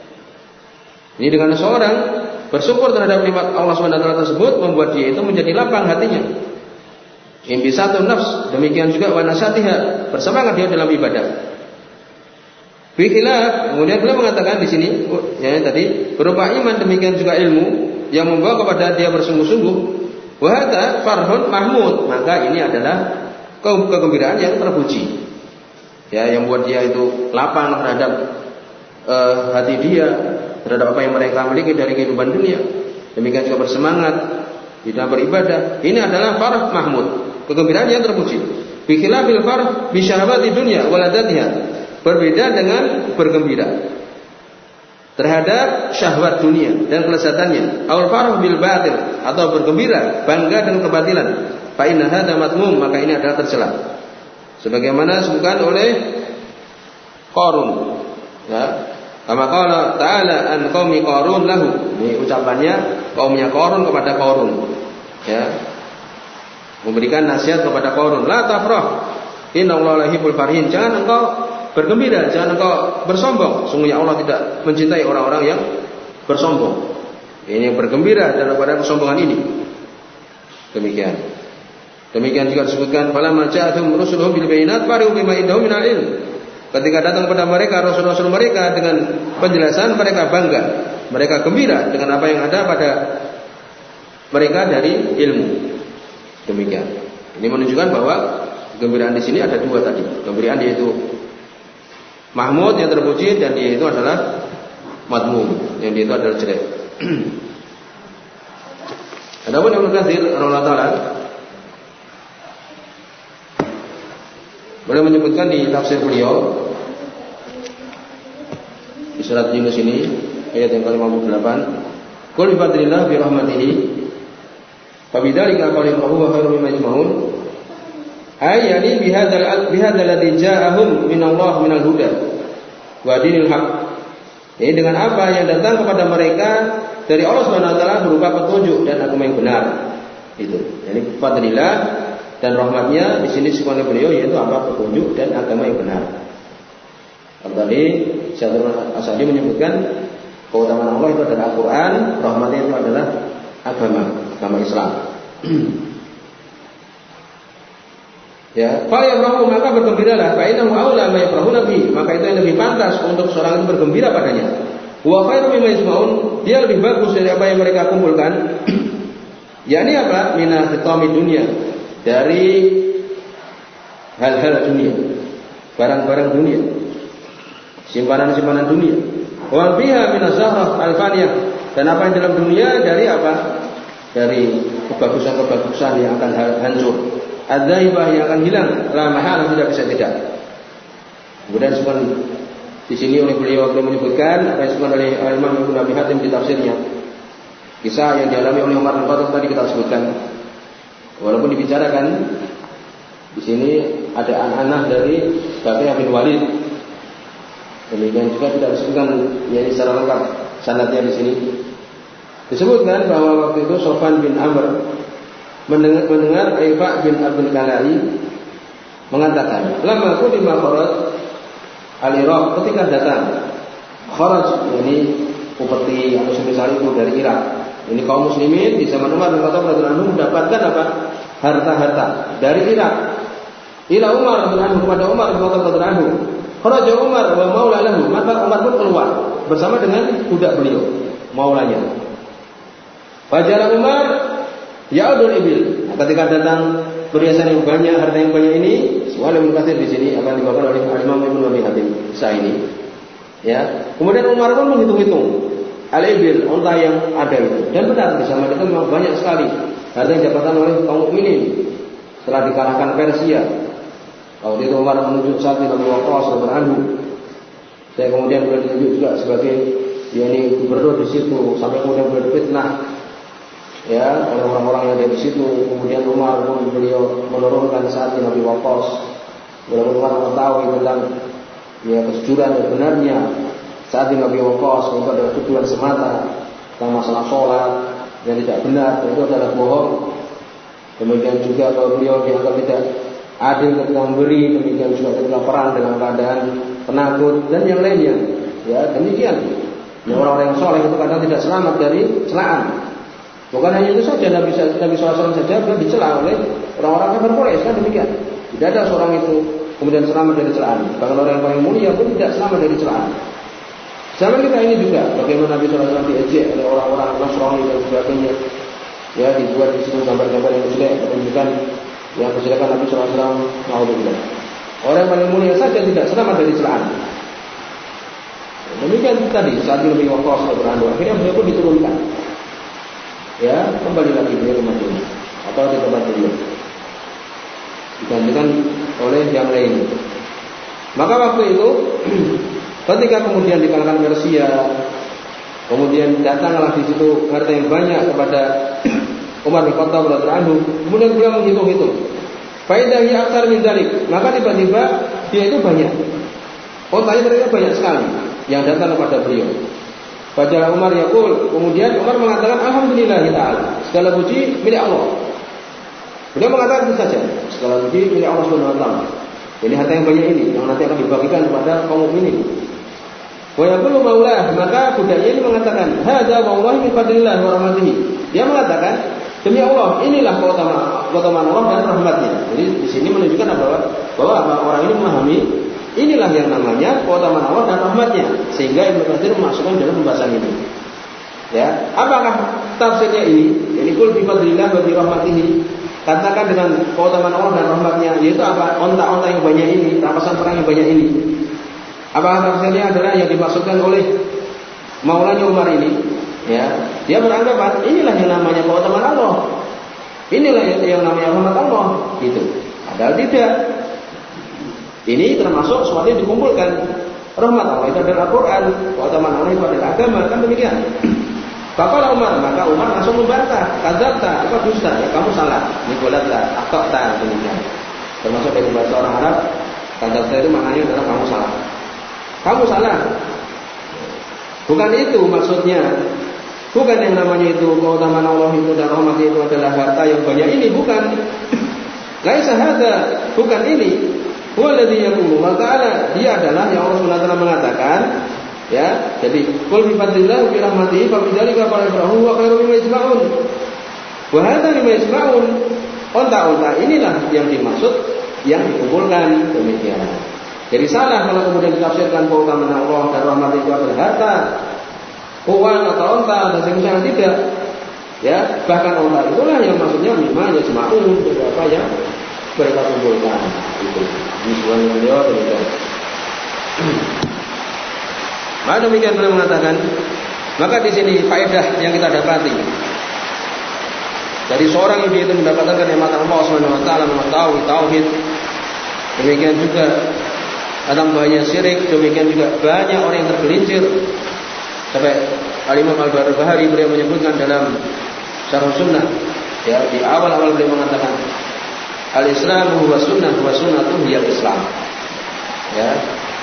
Ini dengan seorang bersyukur terhadap nikmat Allah SWT tersebut, membuat dia itu menjadi lapang hatinya. Imbisatun nafs, demikian juga wa nasatiha, bersemangat dia dalam ibadah. Bikhilaf, kemudian beliau mengatakan di sini, ya tadi, berupa iman, demikian juga ilmu yang membawa kepada dia bersungguh-sungguh. Wa hadza farhun mahmud, maka ini adalah kegembiraan yang terpuji. Ya, yang buat dia itu lapang terhadap hati dia, terhadap apa yang mereka miliki dari kehidupan dunia. Demikian juga bersemangat di dalam beribadah. Ini adalah farah mahmud, kegembiraan yang terpuji. Bi khilafil farah bi syahawati dunya waladatiha, berbeda dengan bergembira terhadap syahwat dunia dan kelezatannya. Aul farah bil batil, atau bergembira bangga dengan kebatilan. Fa inna hadza matmum, maka ini adalah tercela. Sebagaimana disebutkan oleh Qarun, ya. Kama qala ta'ala an qaumi Qarun lahu. Ini ucapannya kaumnya Qarun kepada Qarun. Ya. Memberikan nasihat kepada Qarun, la tafrah, innallaha la yuhibbul farihin. Jangan engkau bergembira, jangan engkau bersombong. Sungguhnya Allah tidak mencintai orang-orang yang bersombong. Ini bergembira daripada kesombongan ini. Demikian. Demikian juga disebutkan, falamma ja'atuhum rusuluhum bil bayyinat farihu bima indahum minal ilm. Ketika datang kepada mereka rasul-rasul mereka dengan penjelasan, mereka bangga, mereka gembira dengan apa yang ada pada mereka dari ilmu. Demikian. Ini menunjukkan bahwa kegembiraan di sini ada dua tadi. Kegembiraan yaitu mahmud yang terpuji, dan dia itu adalah madmum, yang dia itu adalah jelek. Adapun Ibnu Katsir rahimahullah taala, beliau menyebutkan di tafsir beliau di surat Yunus ini ayat yang ke-58, qul bi fadlillah bi rahmatihi fa bidzalika falyafrahu wa khairum mimma yajma'un. Ayani bihadzal ladzi ja'ahum minallah minal huda wa dinil haq. Ini dengan apa yang datang kepada mereka dari Allah Subhanahu wa taala berupa petunjuk dan agama yang benar. Itu. Jadi fadlillah dan rahmatnya di sini disebutkan beliau yaitu apa? Petunjuk dan agama yang benar. Tadi Syaikhul Asadi menyebutkan keutamaan Allah itu adalah Al-Quran, rahmatnya itu adalah agama Islam. Ya, fa yafrahu, maka bergembiralah, fa innahu aula ma yafrahu nabi, maka itu yang lebih pantas untuk seorang itu bergembira padanya. Wa khairu mimma yasma'un, dia lebih bagus dari apa yang mereka kumpulkan. yakni apa? Minal khitami dunia, dari hal-hal dunia, barang-barang dunia, simpanan-simpanan dunia. Wa fiha minaz zahrah al-faniyah, dan apa yang dalam dunia dari apa? Dari kebagusan-kebagusan yang akan hancur. Adzaibah, yang akan hilang, la mahala, tidak bisa tidak. Kemudian di sini oleh beliau menyebutkan apa yang disebutkan oleh Imam Ibnu Abi Hatim di tafsirnya. Kisah yang dialami oleh Umar bin Khattab tadi kita sebutkan. Walaupun dibicarakan di sini ada anak-anak dari Baqiyah bin Walid. Demikian juga tidak disebutkan yakni secara lengkap sanadnya di sini. Disebutkan bahwa waktu itu Sofwan bin Amr mendengar Aifa bin Abdul Kalai mengatakan, lama qudima kharaj al-Iraq, ketika datang kharaj, ini upeti atau semisal itu dari Irak. Ini kaum muslimin di zaman Umar bin Khattab radhiyallahu anhu mendapatkan apa? Harta-harta dari Irak. Ila Umar radhiyallahu anhu, kepada Umar bin Khattab radhiyallahu anhu. Kharaja Umar wa maula lahu, maka Umar pun keluar bersama dengan budak beliau, maulanya. Fajala Umar ya'udul ibil. Ketika datang perhiasan yang banyak, harta yang banyak ini, soal Ibnu Katsir di sini akan dibawakan oleh Imam Ibnu Abi Hatim kisah ini. Ya. Kemudian Umar pun menghitung-hitung al-ibil, unta yang ada itu. Dan benar di zaman itu memang banyak sekali harta yang didapatkan oleh kaum mukminin setelah dikalahkan Persia. Waktu itu Umar menunjuk Sa'd bin Abi Waqqas radhiyallahu anhu. Dan kemudian beliau ditunjuk juga sebagai yakni gubernur di situ, sampai kemudian beliau difitnah ya oleh orang-orang yang ada di situ. Kemudian Umar pun beliau menurunkan Sa'd bin Abi Waqqas. Walaupun Umar mengetahui tentang ya kejujuran dan benarnya Sa'd bin Abi Waqqas itu adalah tuduhan semata tentang masalah sholat yang tidak benar, itu adalah bohong. Demikian juga kalau beliau dianggap tidak adil ketika memberi, demikian juga ketika perang dengan keadaan penakut dan yang lainnya. Ya demikian. Ya, orang-orang yang soleh itu kadang tidak selamat dari celaan. Bukan hanya itu saja, Nabi SAW saja beliau dicela oleh orang-orang kafir Quraisy, kan demikian. Tidak ada seorang itu kemudian selamat dari celaan. Bahkan orang yang paling mulia pun tidak selamat dari celaan. Zaman kita ini juga, bagaimana Nabi SAW diejek oleh orang-orang Nasrani dan sebagainya. Ya, dibuat di situ gambar-gambar yang jelek menunjukkan yang kejelekan Nabi SAW. Alhamdulillah. Orang yang paling mulia saja tidak selamat dari celaan. Demikian tadi saat Nabi Waqqas radhiyallahu anhu, akhirnya beliau pun diturunkan. Ya, kembali lagi beliau ke Madinah atau di tempat beliau, digantikan oleh yang lain. Maka waktu itu ketika kemudian dikalahkan Persia, kemudian datanglah di situ harta yang banyak kepada Umar bin Khattab radhiyallahu anhu. Kemudian beliau menghitung-hitung, faidah hi aktsar min dzalik, maka tiba-tiba dia itu banyak. Ontanya ternyata banyak sekali yang datang kepada beliau. Pada Umar yaqul, kemudian Umar mengatakan alhamdulillah ta'ala, segala puji milik Allah. Beliau mengatakan itu saja, segala puji milik Allah Subhanahu wa taala. Ini harta yang banyak ini yang nanti akan dibagikan kepada kaum mukminin. Wa yaqulu maulah, maka budaya ini mengatakan hadza wallahi min fadlillah wa rahmatihi. Dia mengatakan demi Allah, inilah keutamaan Allah dan rahmatnya. Jadi di sini menunjukkan bahwa orang ini memahami inilah yang namanya keutamaan Allah dan rahmatnya, sehingga Ibnu Katsir memasukkan dalam pembahasan ini. Ya, apakah tafsirnya ini? Jadi kul bi fadlillah wa bi rahmatihi. Katakan dengan keutamaan Allah dan rahmatnya, yaitu apa? Onta-onta yang banyak ini, rampasan perang yang banyak ini. Apakah tafsirnya adalah yang dimaksudkan oleh Maulanya Umar ini? Ya, dia beranggapan inilah yang namanya keutamaan Allah. Inilah yang namanya rahmat Allah, gitu. Padahal tidak. Ini termasuk sesuatu yang dikumpulkan. Rahmat Allah itu adalah Al-Quran, keutamaan Allah itu adalah agama, kan demikian. Faqala Umar, maka Umar langsung membantah, kadzabta, apa dusta, ya kamu salah, niqolatlah, akhta'ta, demikian. Termasuk dari bahasa orang Arab, kadzabta itu maknanya adalah kamu salah. Kamu salah. Bukan itu maksudnya. Bukan yang namanya itu keutamaan Allah itu dan rahmat itu adalah harta yang banyak ini, bukan. Laisa hadza, bukan ini. Huwallazi yaqulu wa ta'ala, dia adalah yang Allah Subhanahu wa taala mengatakan, ya. Jadi qul bi fadlillah wa bi rahmatihi fa bidzalika falyafrahu wa khairu mimma yajma'un. Wa hadza mimma yajma'un. Onta-onta inilah yang dimaksud yang dikumpulkan, demikian. Jadi salah kalau kemudian ditafsirkan bahwa keutamaan Allah dan rahmat itu adalah harta, uang atau onta dan sebagainya, tidak. Ya, bahkan onta itulah yang maksudnya mimma yajma'un, dari apa yang mereka kumpulkan. Itu. Disuruh beliau demikian. Maka demikian beliau mengatakan, maka di sini faedah yang kita dapati dari seorang yang dia itu mendapatkan kenikmatan Allah Subhanahu wa taala, mengetahui tauhid, demikian juga tentang bahaya syirik, demikian juga banyak orang yang tergelincir. Sampai Al-Imam Al-Barbahari beliau menyebutkan dalam Syarh Sunnah, ya, di awal-awal beliau mengatakan Al-Islamu huwa sunnah wa sunnatu hiyal Islam. Ya.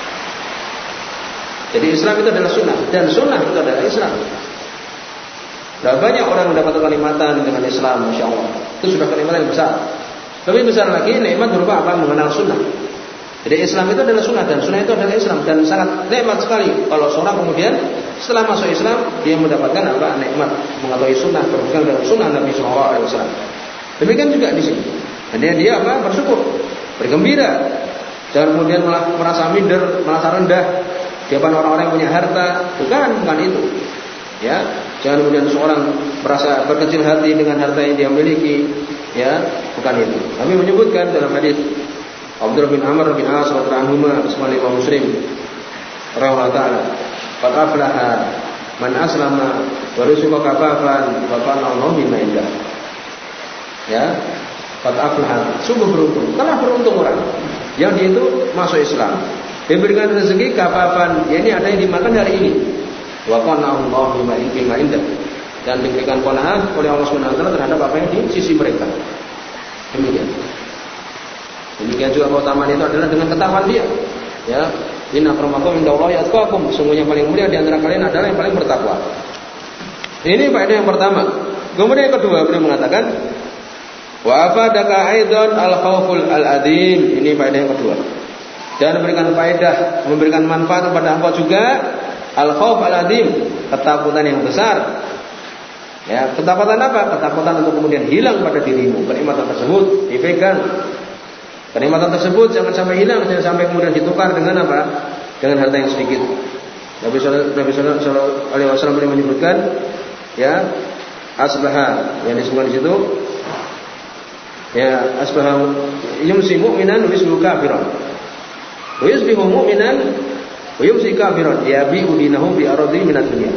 Jadi Islam itu adalah sunnah dan sunnah itu adalah Islam. Dan banyak orang mendapatkan kenikmatan dengan Islam, Masya Allah. Itu sudah kenikmatan yang besar. Lebih besar lagi nikmat berupa apa? Mengenal sunnah. Jadi Islam itu adalah sunnah dan sunnah itu adalah Islam, dan sangat nikmat sekali kalau seorang kemudian setelah masuk Islam dia mendapatkan apa? Nikmat mengetahui sunnah, berpegang dengan sunnah Nabi SAW. Demikian juga di sini. Dan dia apa? Bersyukur, bergembira. Jangan kemudian malah merasa minder, merasa rendah di hadapan orang-orang yang punya harta. Bukan itu. Ya, jangan kemudian seorang merasa berkecil hati dengan harta yang dia miliki. Ya, bukan itu. Kami menyebutkan dalam hadis Abdullah bin Amr bin As radhiyallahu anhu bersama Imam Muslim rahimahullah taala, qad aflaha man aslama wa rusuka kafafan wa kana Allahu bima indah. Ya, qad aflaha, sungguh beruntung, telah beruntung orang yang dia itu masuk Islam, diberikan rezeki kafafan, yakni ada yang dimakan hari ini, wa kana Allahu bima indah, dan diberikan qanaah oleh Allah Subhanahu wa taala terhadap apa yang di sisi mereka. Demikian juga keutamaan itu adalah dengan ketakwaan dia. Ya, inna akramakum indallahi atqakum. Sesungguhnya paling mulia di antara kalian adalah yang paling bertakwa. Ini faedah yang pertama. Kemudian yang kedua beliau mengatakan, wa afadaka aidan al-khauful al-adim. Ini faedah yang kedua. Dan memberikan manfaat kepada engkau juga al-khauf al-adim, ketakutan yang besar. Ya, ketakutan apa? Ketakutan untuk kemudian hilang pada dirimu. Kenikmatan tersebut dipegang. Kenikmatan tersebut jangan sampai hilang, jangan sampai kemudian ditukar dengan apa? Dengan harta yang sedikit. Nabi sallallahu alaihi wasallam beliau menyebutkan, ya, asbaha yang disebutkan di situ, ya, asbaha yumsi mu'minan wa yusbihu kafiran. Wa yusbihu mu'minan wa yumsi kafiran, yabi'u dinahu bi aradi minad dunya.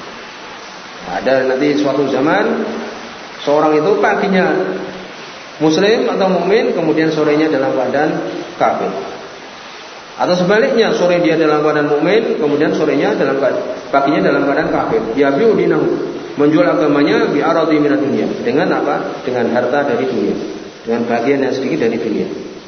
Ada nanti suatu zaman seorang itu paginya Muslim atau mukmin, kemudian sorenya dalam keadaan kafir. Atau sebaliknya, sore dia dalam keadaan mukmin, kemudian sorenya paginya dalam keadaan kafir. Yabi'u dinahu, menjual agamanya bi aradi minad dunya. Dengan apa? Dengan harta dari dunia, dengan bagian yang sedikit dari dunia.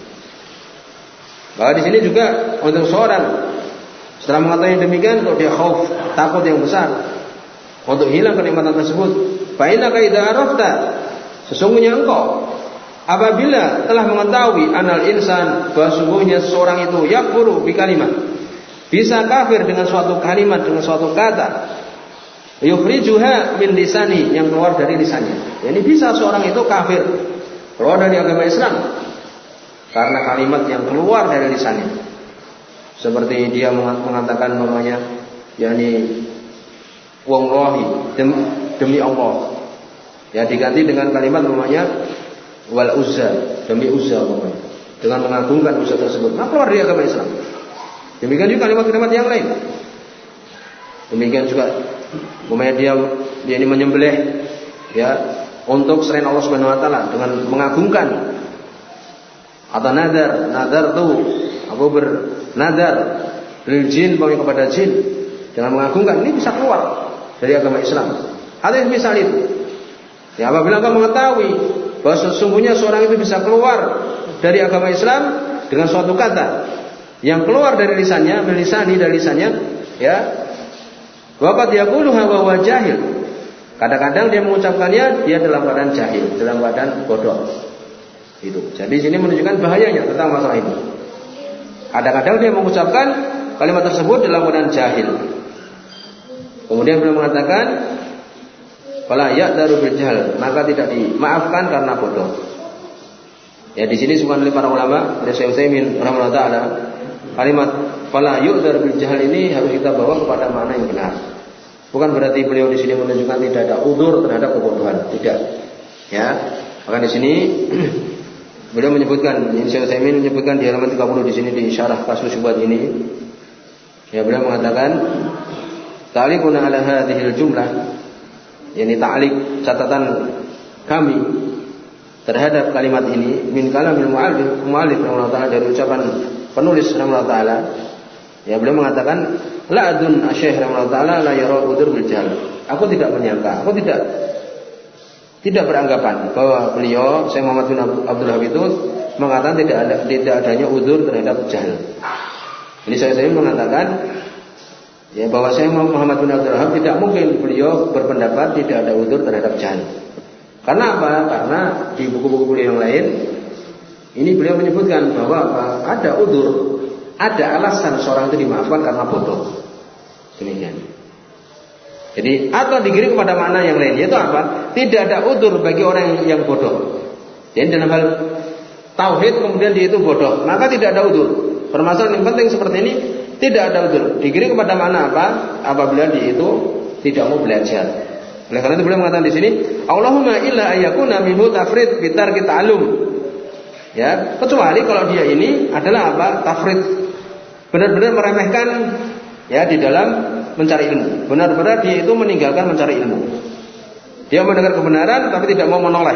Bahwa di sini juga untuk seorang setelah mengetahui demikian, kalau dia khauf, takut yang besar untuk hilang kenikmatan tersebut, fa innaka idza arafta, sesungguhnya engkau apabila telah mengetahui anal insan, bahwa sungguhnya seorang itu yakfuru bi kalimat, bisa kafir dengan suatu kalimat, dengan suatu kata, yukhrijuha min lisani, yang keluar dari lisannya. Jadi bisa seorang itu kafir, keluar dari agama Islam karena kalimat yang keluar dari lisannya. Seperti dia mengatakan namanya, yakni wallahi, demi Allah. Ya, diganti dengan kalimat namanya wal uzza, demi Uzza, dengan mengagungkan Uzza tersebut, maka keluar dari agama Islam. Demikian juga kalimat-kalimat yang lain. Demikian juga dia ini menyembelih, ya, untuk selain Allah Subhanahu wa taala dengan mengagungkan, atau nadar itu aku bernadar lil jin, kepada jin, dengan mengagungkan, ini bisa keluar dari agama Islam. Ada yang misal itu. Ya, apabila engkau mengetahui bahwa sesungguhnya seorang itu bisa keluar dari agama Islam dengan suatu kata yang keluar dari lisannya, melisani dari lisannya, ya. Waqad yaquluha wa huwa jahil. Kadang-kadang dia mengucapkannya dia dalam keadaan jahil, dalam keadaan bodoh. Itu. Jadi sini menunjukkan bahayanya tentang masalah ini. Kadang-kadang dia mengucapkan kalimat tersebut dalam keadaan jahil. Kemudian beliau mengatakan, fala ya'daru bil jahl, maka tidak dimaafkan karena bodoh. Ya di sini disebutkan oleh para ulama, oleh Syekh Utsaimin rahimahullah taala, kalimat fala yu'dzar bil jahl ini harus kita bawa kepada makna yang benar. Bukan berarti beliau di sini menunjukkan tidak ada udzur terhadap kebodohan, tidak. Ya, maka di sini beliau menyebutkan, Syekh Utsaimin menyebutkan di halaman 30 di sini di syarah kasus syubhat ini. Ya, beliau mengatakan ta'liquna ala hadhil jumlah, yakni ta'liq catatan kami terhadap kalimat ini min kalamil mu'allif rahimahullah taala, dari ucapan penulis rahimahullah taala. Ya, beliau mengatakan la adun asy-syekh rahimahullah taala la yara udzur bil jahl. Aku tidak menyangka, aku tidak beranggapan bahwa beliau Syekh Muhammad bin Abdul Wahhab itu mengatakan tidak adanya udzur terhadap jahl. Ini saya mengatakan ya bahwa Syekh Muhammad bin Abdul Wahhab tidak mungkin beliau berpendapat tidak ada udzur terhadap jahl. Karena apa? Karena di buku-buku beliau yang lain ini beliau menyebutkan bahwa ada udzur, ada alasan seorang itu dimaafkan karena bodoh. Demikian. Jadi atau digiring kepada makna yang lain, yaitu apa? Tidak ada udzur bagi orang yang bodoh. Jadi dalam hal tauhid kemudian dia itu bodoh, maka tidak ada udzur. Permasalahan yang penting seperti ini tidak ada udzur. Digiring kepada makna apa? Apabila dia itu tidak mau belajar. Oleh karena itu beliau mengatakan di sini, Allahumma illa ayyakuna minhu tafrid bi tarki ta'allum. Ya, kecuali kalau dia ini adalah apa? Tafrid. Benar-benar meremehkan ya di dalam mencari ilmu. Benar-benar dia itu meninggalkan mencari ilmu. Dia mendengar kebenaran tapi tidak mau menoleh.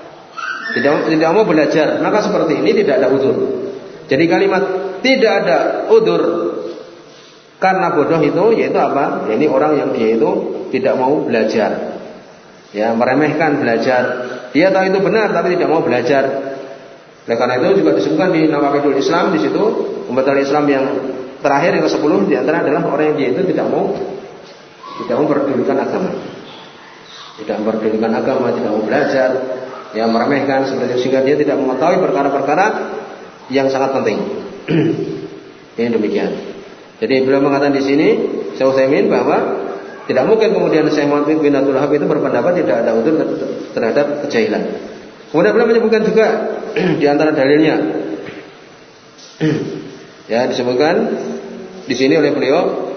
Tidak mau belajar. Maka seperti ini tidak ada udzur. Jadi kalimat tidak ada udzur karena bodoh itu yaitu apa? Ini orang yang dia itu tidak mau belajar. Ya, meremehkan belajar. Dia tahu itu benar tapi tidak mau belajar. Oleh karena itu juga disebutkan di Nawaqidul Islam di situ, pembatal Islam yang terakhir yang ke-10 di antara adalah orang yang dia itu tidak mau memperdulikan agama. Tidak memperdulikan agama, tidak mau belajar, ya meremehkan seperti itu, sehingga dia tidak mengetahui perkara-perkara yang sangat penting. Ini demikian. Jadi beliau mengatakan di sini Syekh Utsaimin bahwa tidak mungkin kemudian Syekh Muhammad bin Abdul Wahhab itu berpendapat tidak ada udzur terhadap kejahilan. Kemudian beliau menyebutkan juga di antara dalilnya, ya disebutkan di sini oleh beliau,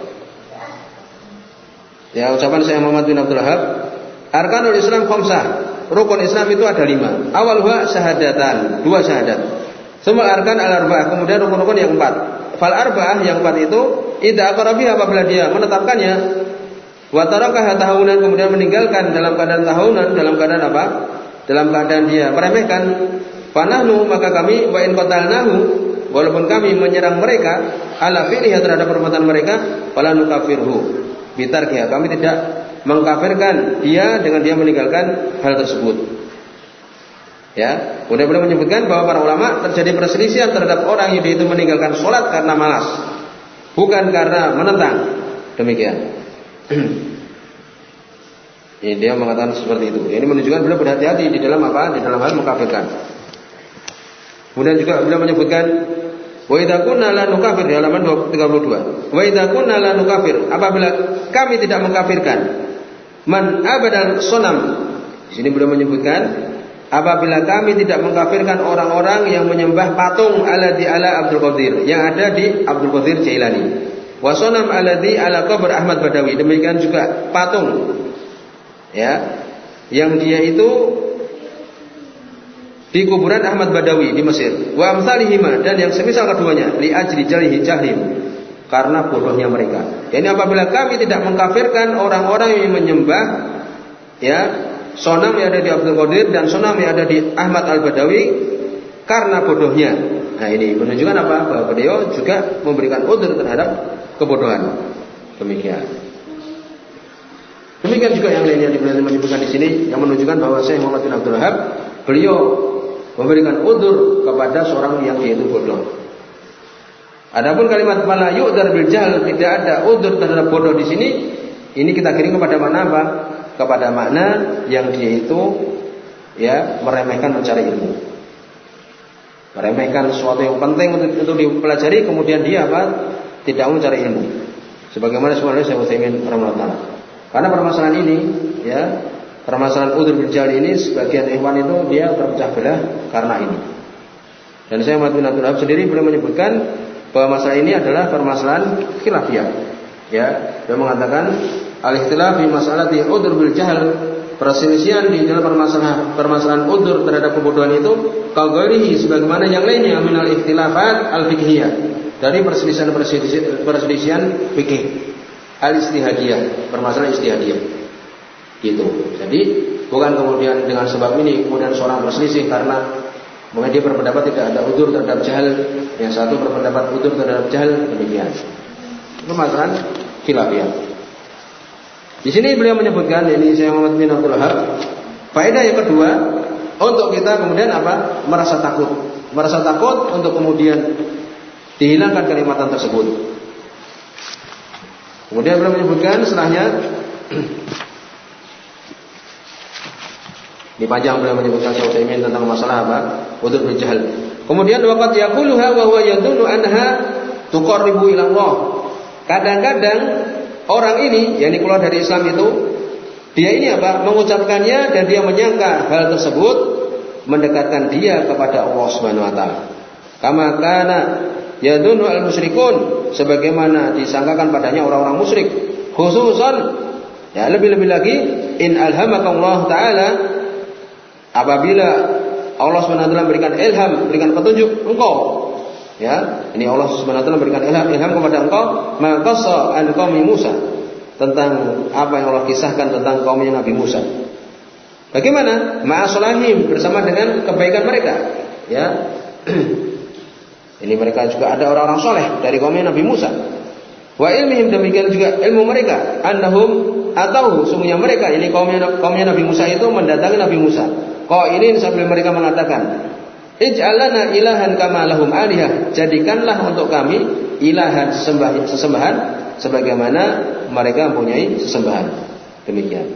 ya ucapan Syekh Muhammad bin Abdul Wahhab, arkanul Islam khamsah, rukun Islam itu ada 5. Awalnya syahadatan, 2 syahadat. Semua arkan al-arba'ah, kemudian rukun-rukun yang 4. Fal arba'ah yang 4 itu idza aqrabi apabila dia menetapkannya, wa tarakaha tahunan, kemudian meninggalkan dalam keadaan tahunan, dalam keadaan apa? Dalam keadaan dia meremehkan, fanahnu maka kami wa in qatalnahu, walaupun kami menyerang mereka ala fi'liha terhadap perbuatan mereka, fala nukafirhu bitarkiha, kami tidak mengkafirkan dia dengan dia meninggalkan hal tersebut. Ya, kemudian beliau menyebutkan bahwa para ulama terjadi perselisihan terhadap orang yang dia itu meninggalkan sholat karena malas, bukan karena menentang. Demikian. Ini dia mengatakan seperti itu. Ini menunjukkan beliau berhati-hati di dalam apa? Di dalam hal mengkafirkan. Kemudian juga beliau menyebutkan wa idza kunna la nukafir di halaman 32. Wa idza kunna la nukafir, apabila kami tidak mengkafirkan man abadal sonam. Di sini beliau menyebutkan apabila kami tidak mengkafirkan orang-orang yang menyembah patung alladzi ala Abdul Qadir, yang ada di Abdul Qadir Jailani, wa sonam alladzi ala qabr Ahmad Badawi, demikian juga patung ya yang dia itu di kuburan Ahmad Badawi di Mesir, wa amsalihima, dan yang semisal keduanya, li ajri jalihi jahlim, karena bodohnya mereka. Jadi apabila kami tidak mengkafirkan orang-orang yang menyembah ya sonam yang ada di Abdul Qadir dan sonam yang ada di Ahmad Al-Badawi karena bodohnya. Nah ini menunjukkan apa? Bahwa beliau juga memberikan udzur terhadap kebodohan. Demikian juga yang lainnya beliau menyebutkan di sini yang menunjukkan bahwa Syekh Muhammad bin Abdul Wahhab beliau memberikan udzur kepada seorang yang dia itu bodoh. Adapun kalimat fala yu'dzar bil jahl, tidak ada udzur terhadap bodoh di sini, ini kita kirim kepada mana apa? Kepada makna yang dia itu ya meremehkan mencari ilmu, meremehkan sesuatu yang penting untuk dipelajari, kemudian dia apa? Tidak mau mencari ilmu. Sebagaimana sebenarnya Syekh Utsaimin rahimahullah. Karena permasalahan ini ya, permasalahan udzur bil jahl ini sebagian ikhwan itu dia terpecah belah karena ini. Dan Syekh Muhammad bin Abdul Wahhab sendiri beliau menyebutkan bahwa masalah ini adalah permasalahan khilafiyah. Ya, beliau mengatakan al-ikhtilaf fi mas'alati udzur bil jahl, perselisihan di dalam permasalahan udzur terhadap kebodohan itu kaghairihi sebagaimana yang lainnya minal ikhtilafat al-fiqhiyah, dari perselisihan fikih al-istihadiyah, permasalahan istihadiyah. Gitu. Jadi bukan kemudian dengan sebab ini kemudian seorang berselisih karena mungkin dia berpendapat tidak ada udzur terhadap jahal, yang satu berpendapat udzur terhadap jahal, demikian. Itu masalah khilafiyah. Di sini beliau menyebutkan, ini Syekh Muhammad bin Abdul Wahhab, faedah yang kedua untuk kita kemudian apa? Merasa takut untuk kemudian dihilangkan kenikmatan tersebut. Kemudian beliau menyebutkan setelahnya, di panjang beliau menyebutkan Syekh Utsaimin tentang masalah apa? Udzur bil jahl. Kemudian waqad yaquluha wa huwa yadullu anha tuqarribu ila Allah. Kadang-kadang orang ini, yakni keluar dari Islam itu, dia ini apa? Mengucapkannya dan dia menyangka hal tersebut mendekatkan dia kepada Allah Subhanahu wa taala. Kama kana yadunnu al-musyrikun, sebagaimana disangkakan padanya orang-orang musyrik. Khususan, ya lebih-lebih lagi, in alhamakallahu taala, apabila Allah Subhanahu wa taala berikan ilham, berikan petunjuk engkau, ya, ini Allah Subhanahu wa taala berikan ilham kepada engkau, maqassa an qaumi Musa, tentang apa yang Allah kisahkan tentang kaumnya Nabi Musa. Bagaimana? Ma'asolahim, bersama dengan kebaikan mereka, ya. Ini mereka juga ada orang-orang soleh dari kaumnya Nabi Musa. Wa ilmihim, demikian juga ilmu mereka, annahum, atau sungguhnya mereka, ini kaumnya Nabi Musa itu mendatangi Nabi Musa. Qailin, sambil mereka mengatakan, ij'al lana ilahan kama lahum alihah, jadikanlah untuk kami ilahan, sesembahan sebagaimana mereka mempunyai sesembahan. Demikian.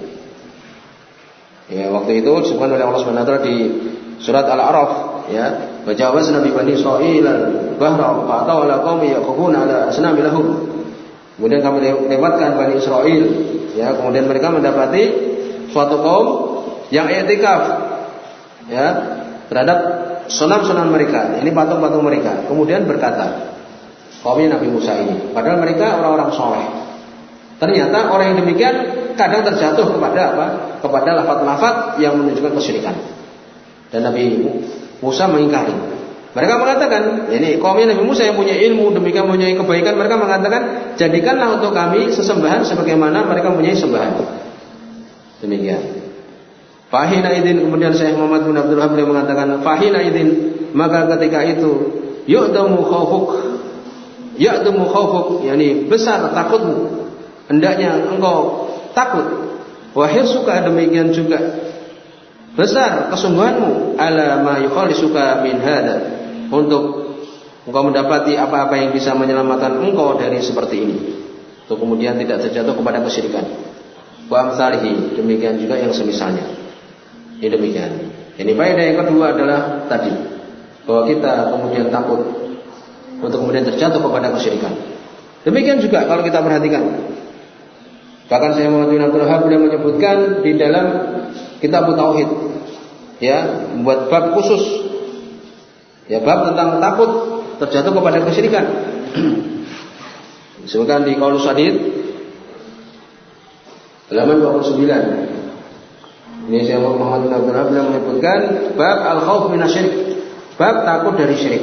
Ya, waktu itu disebutkan oleh Allah Subhanahu wa taala di surat Al-A'raf, ya, wajawazna bi bani Israil al-bahra fa ataw ala qaumi yaqufuna ala asnami lahum. Kemudian kami lewatkan Bani Israel, ya, kemudian mereka mendapati suatu kaum yang i'tikaf, ya, terhadap sonam-sonam mereka, ini patung-patung mereka. Kemudian berkata, kaumnya Nabi Musa ini, padahal mereka orang-orang soleh. Ternyata orang yang demikian kadang terjatuh kepada apa? Kepada lafaz-lafaz yang menunjukkan kesyirikan. Dan Nabi Musa mengingkari. Mereka mengatakan, ini kaumnya Nabi Musa yang punya ilmu, demikian punya kebaikan, mereka mengatakan, jadikanlah untuk kami sesembahan sebagaimana mereka mempunyai sembahan. Demikian. Fahina idin, kemudian Syekh Muhammad bin Abdul Wahhab mengatakan, fahina idin, maka ketika itu yu'damu khawfuk, yakni besar takutmu, hendaknya engkau takut. Wahir suka, demikian juga besar kesungguhanmu, ala ma yukhalisuka min hada, untuk engkau mendapati apa-apa yang bisa menyelamatkan engkau dari seperti ini, untuk kemudian tidak terjatuh kepada kesyirikan. Wa amsalihi, demikian juga yang semisalnya. Ini demikian. Ini faedah yang kedua adalah tadi, bahwa kita kemudian takut untuk kemudian terjatuh kepada kesyirikan. Demikian juga kalau kita perhatikan, bahkan Syekh Muhammad bin Abdul Wahhab beliau menyebutkan di dalam kitab Tauhid, ya, membuat bab khusus, ya, bab tentang takut terjatuh kepada kesyirikan. Disebutkan di Qaulus Sadid halaman 29. Ini Syekh Muhammad bin Abdul Wahhab beliau menyebutkan bab al-khauf minasyirik, bab takut dari syirik.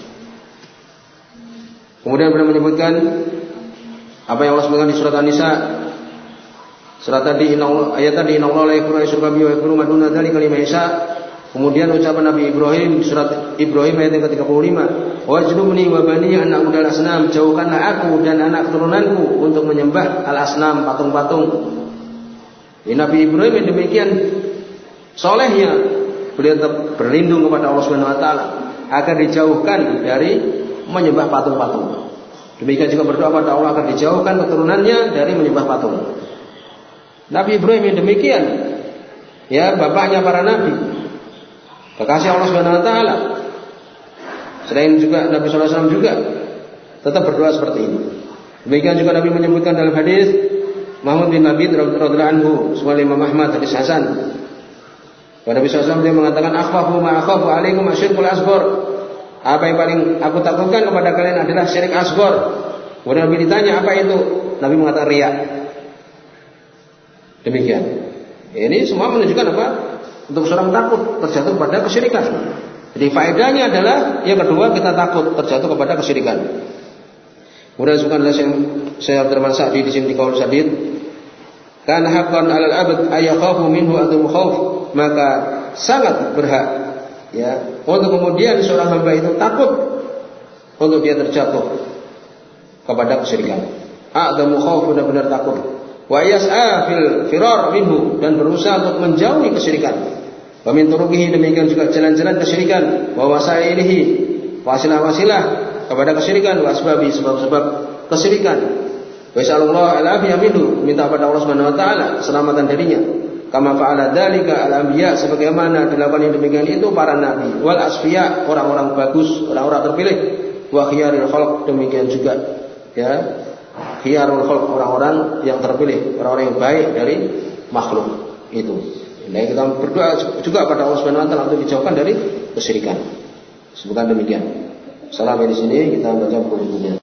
Kemudian beliau menyebutkan apa yang Allah sebutkan di surat An-Nisa. Surat tadi ayat tadi innallaha la yaghfiru asyirka bihi wa yaghfiru ma duna dzalika liman yasha. Kemudian ucapan Nabi Ibrahim di surat Ibrahim ayat yang ke-35, wajnubni wa bani an na'budal asnam, jauhkanlah aku dan anak keturunanku untuk menyembah al-asnam, patung-patung. Ini Nabi Ibrahim yang demikian solehnya, beliau tetap berlindung kepada Allah Subhanahu wa taala agar dijauhkan dari menyembah patung-patung. Demikian juga berdoa pada Allah agar dijauhkan keturunannya dari menyembah patung. Nabi Ibrahim yang demikian, ya, bapaknya para nabi, kekasih Allah Subhanahu wa taala. Selain juga Nabi sallallahu alaihi wasallam juga tetap berdoa seperti ini. Demikian juga Nabi menyebutkan dalam hadis Muhammad bin Nabi radhiyallahu anhu, sebagai Imam Ahmad hadis hasan. Pada Nabi sallallahu alaihi wasallam dia mengatakan, akhwafu ma akhafu alaikum asyirkul asghar. Apa yang paling aku takutkan kepada kalian adalah syirik asghar. Kemudian Nabi ditanya apa itu? Nabi mengatakan riya. Demikian. Ini semua menunjukkan apa? Untuk seorang takut terjatuh pada kesyirikan. Jadi faedahnya adalah yang kedua kita takut terjatuh kepada kesyirikan. Kemudian subhanallah Syekh Abdurrahman Sa'di di sini di Qaul Sadid, kan haqqan 'alal 'abd ayakhafu minhu adzul khauf, maka sangat berhak ya untuk kemudian seorang hamba itu takut untuk dia terjatuh kepada kesyirikan. Adzul khauf, benar-benar takut. Wa yas'a fil firar minhu, dan berusaha untuk menjauhi kesyirikan. Wa min turuqihi, demikian juga jalan-jalan kesyirikan, wa wasailihi, wasilah-wasilah kepada kesyirikan, wa asbabi, sebab-sebab kesyirikan. Wa sallallahu alaihi minhu, minta pada Allah Subhanahu wa taala keselamatan darinya. Kama fa'ala dzalika al-anbiya, sebagaimana dilakukan yang demikian itu para nabi, wal asfiya, orang-orang bagus, orang-orang terpilih, wa khiyarul khalq, demikian juga ya khiyarul khalq, orang-orang yang terpilih, orang-orang yang baik dari makhluk itu. Nah, kita berdoa juga pada Allah Subhanahu wa taala untuk dijauhkan dari kesyirikan. Semoga demikian. Sampai di sini kita baca buku-bukunya.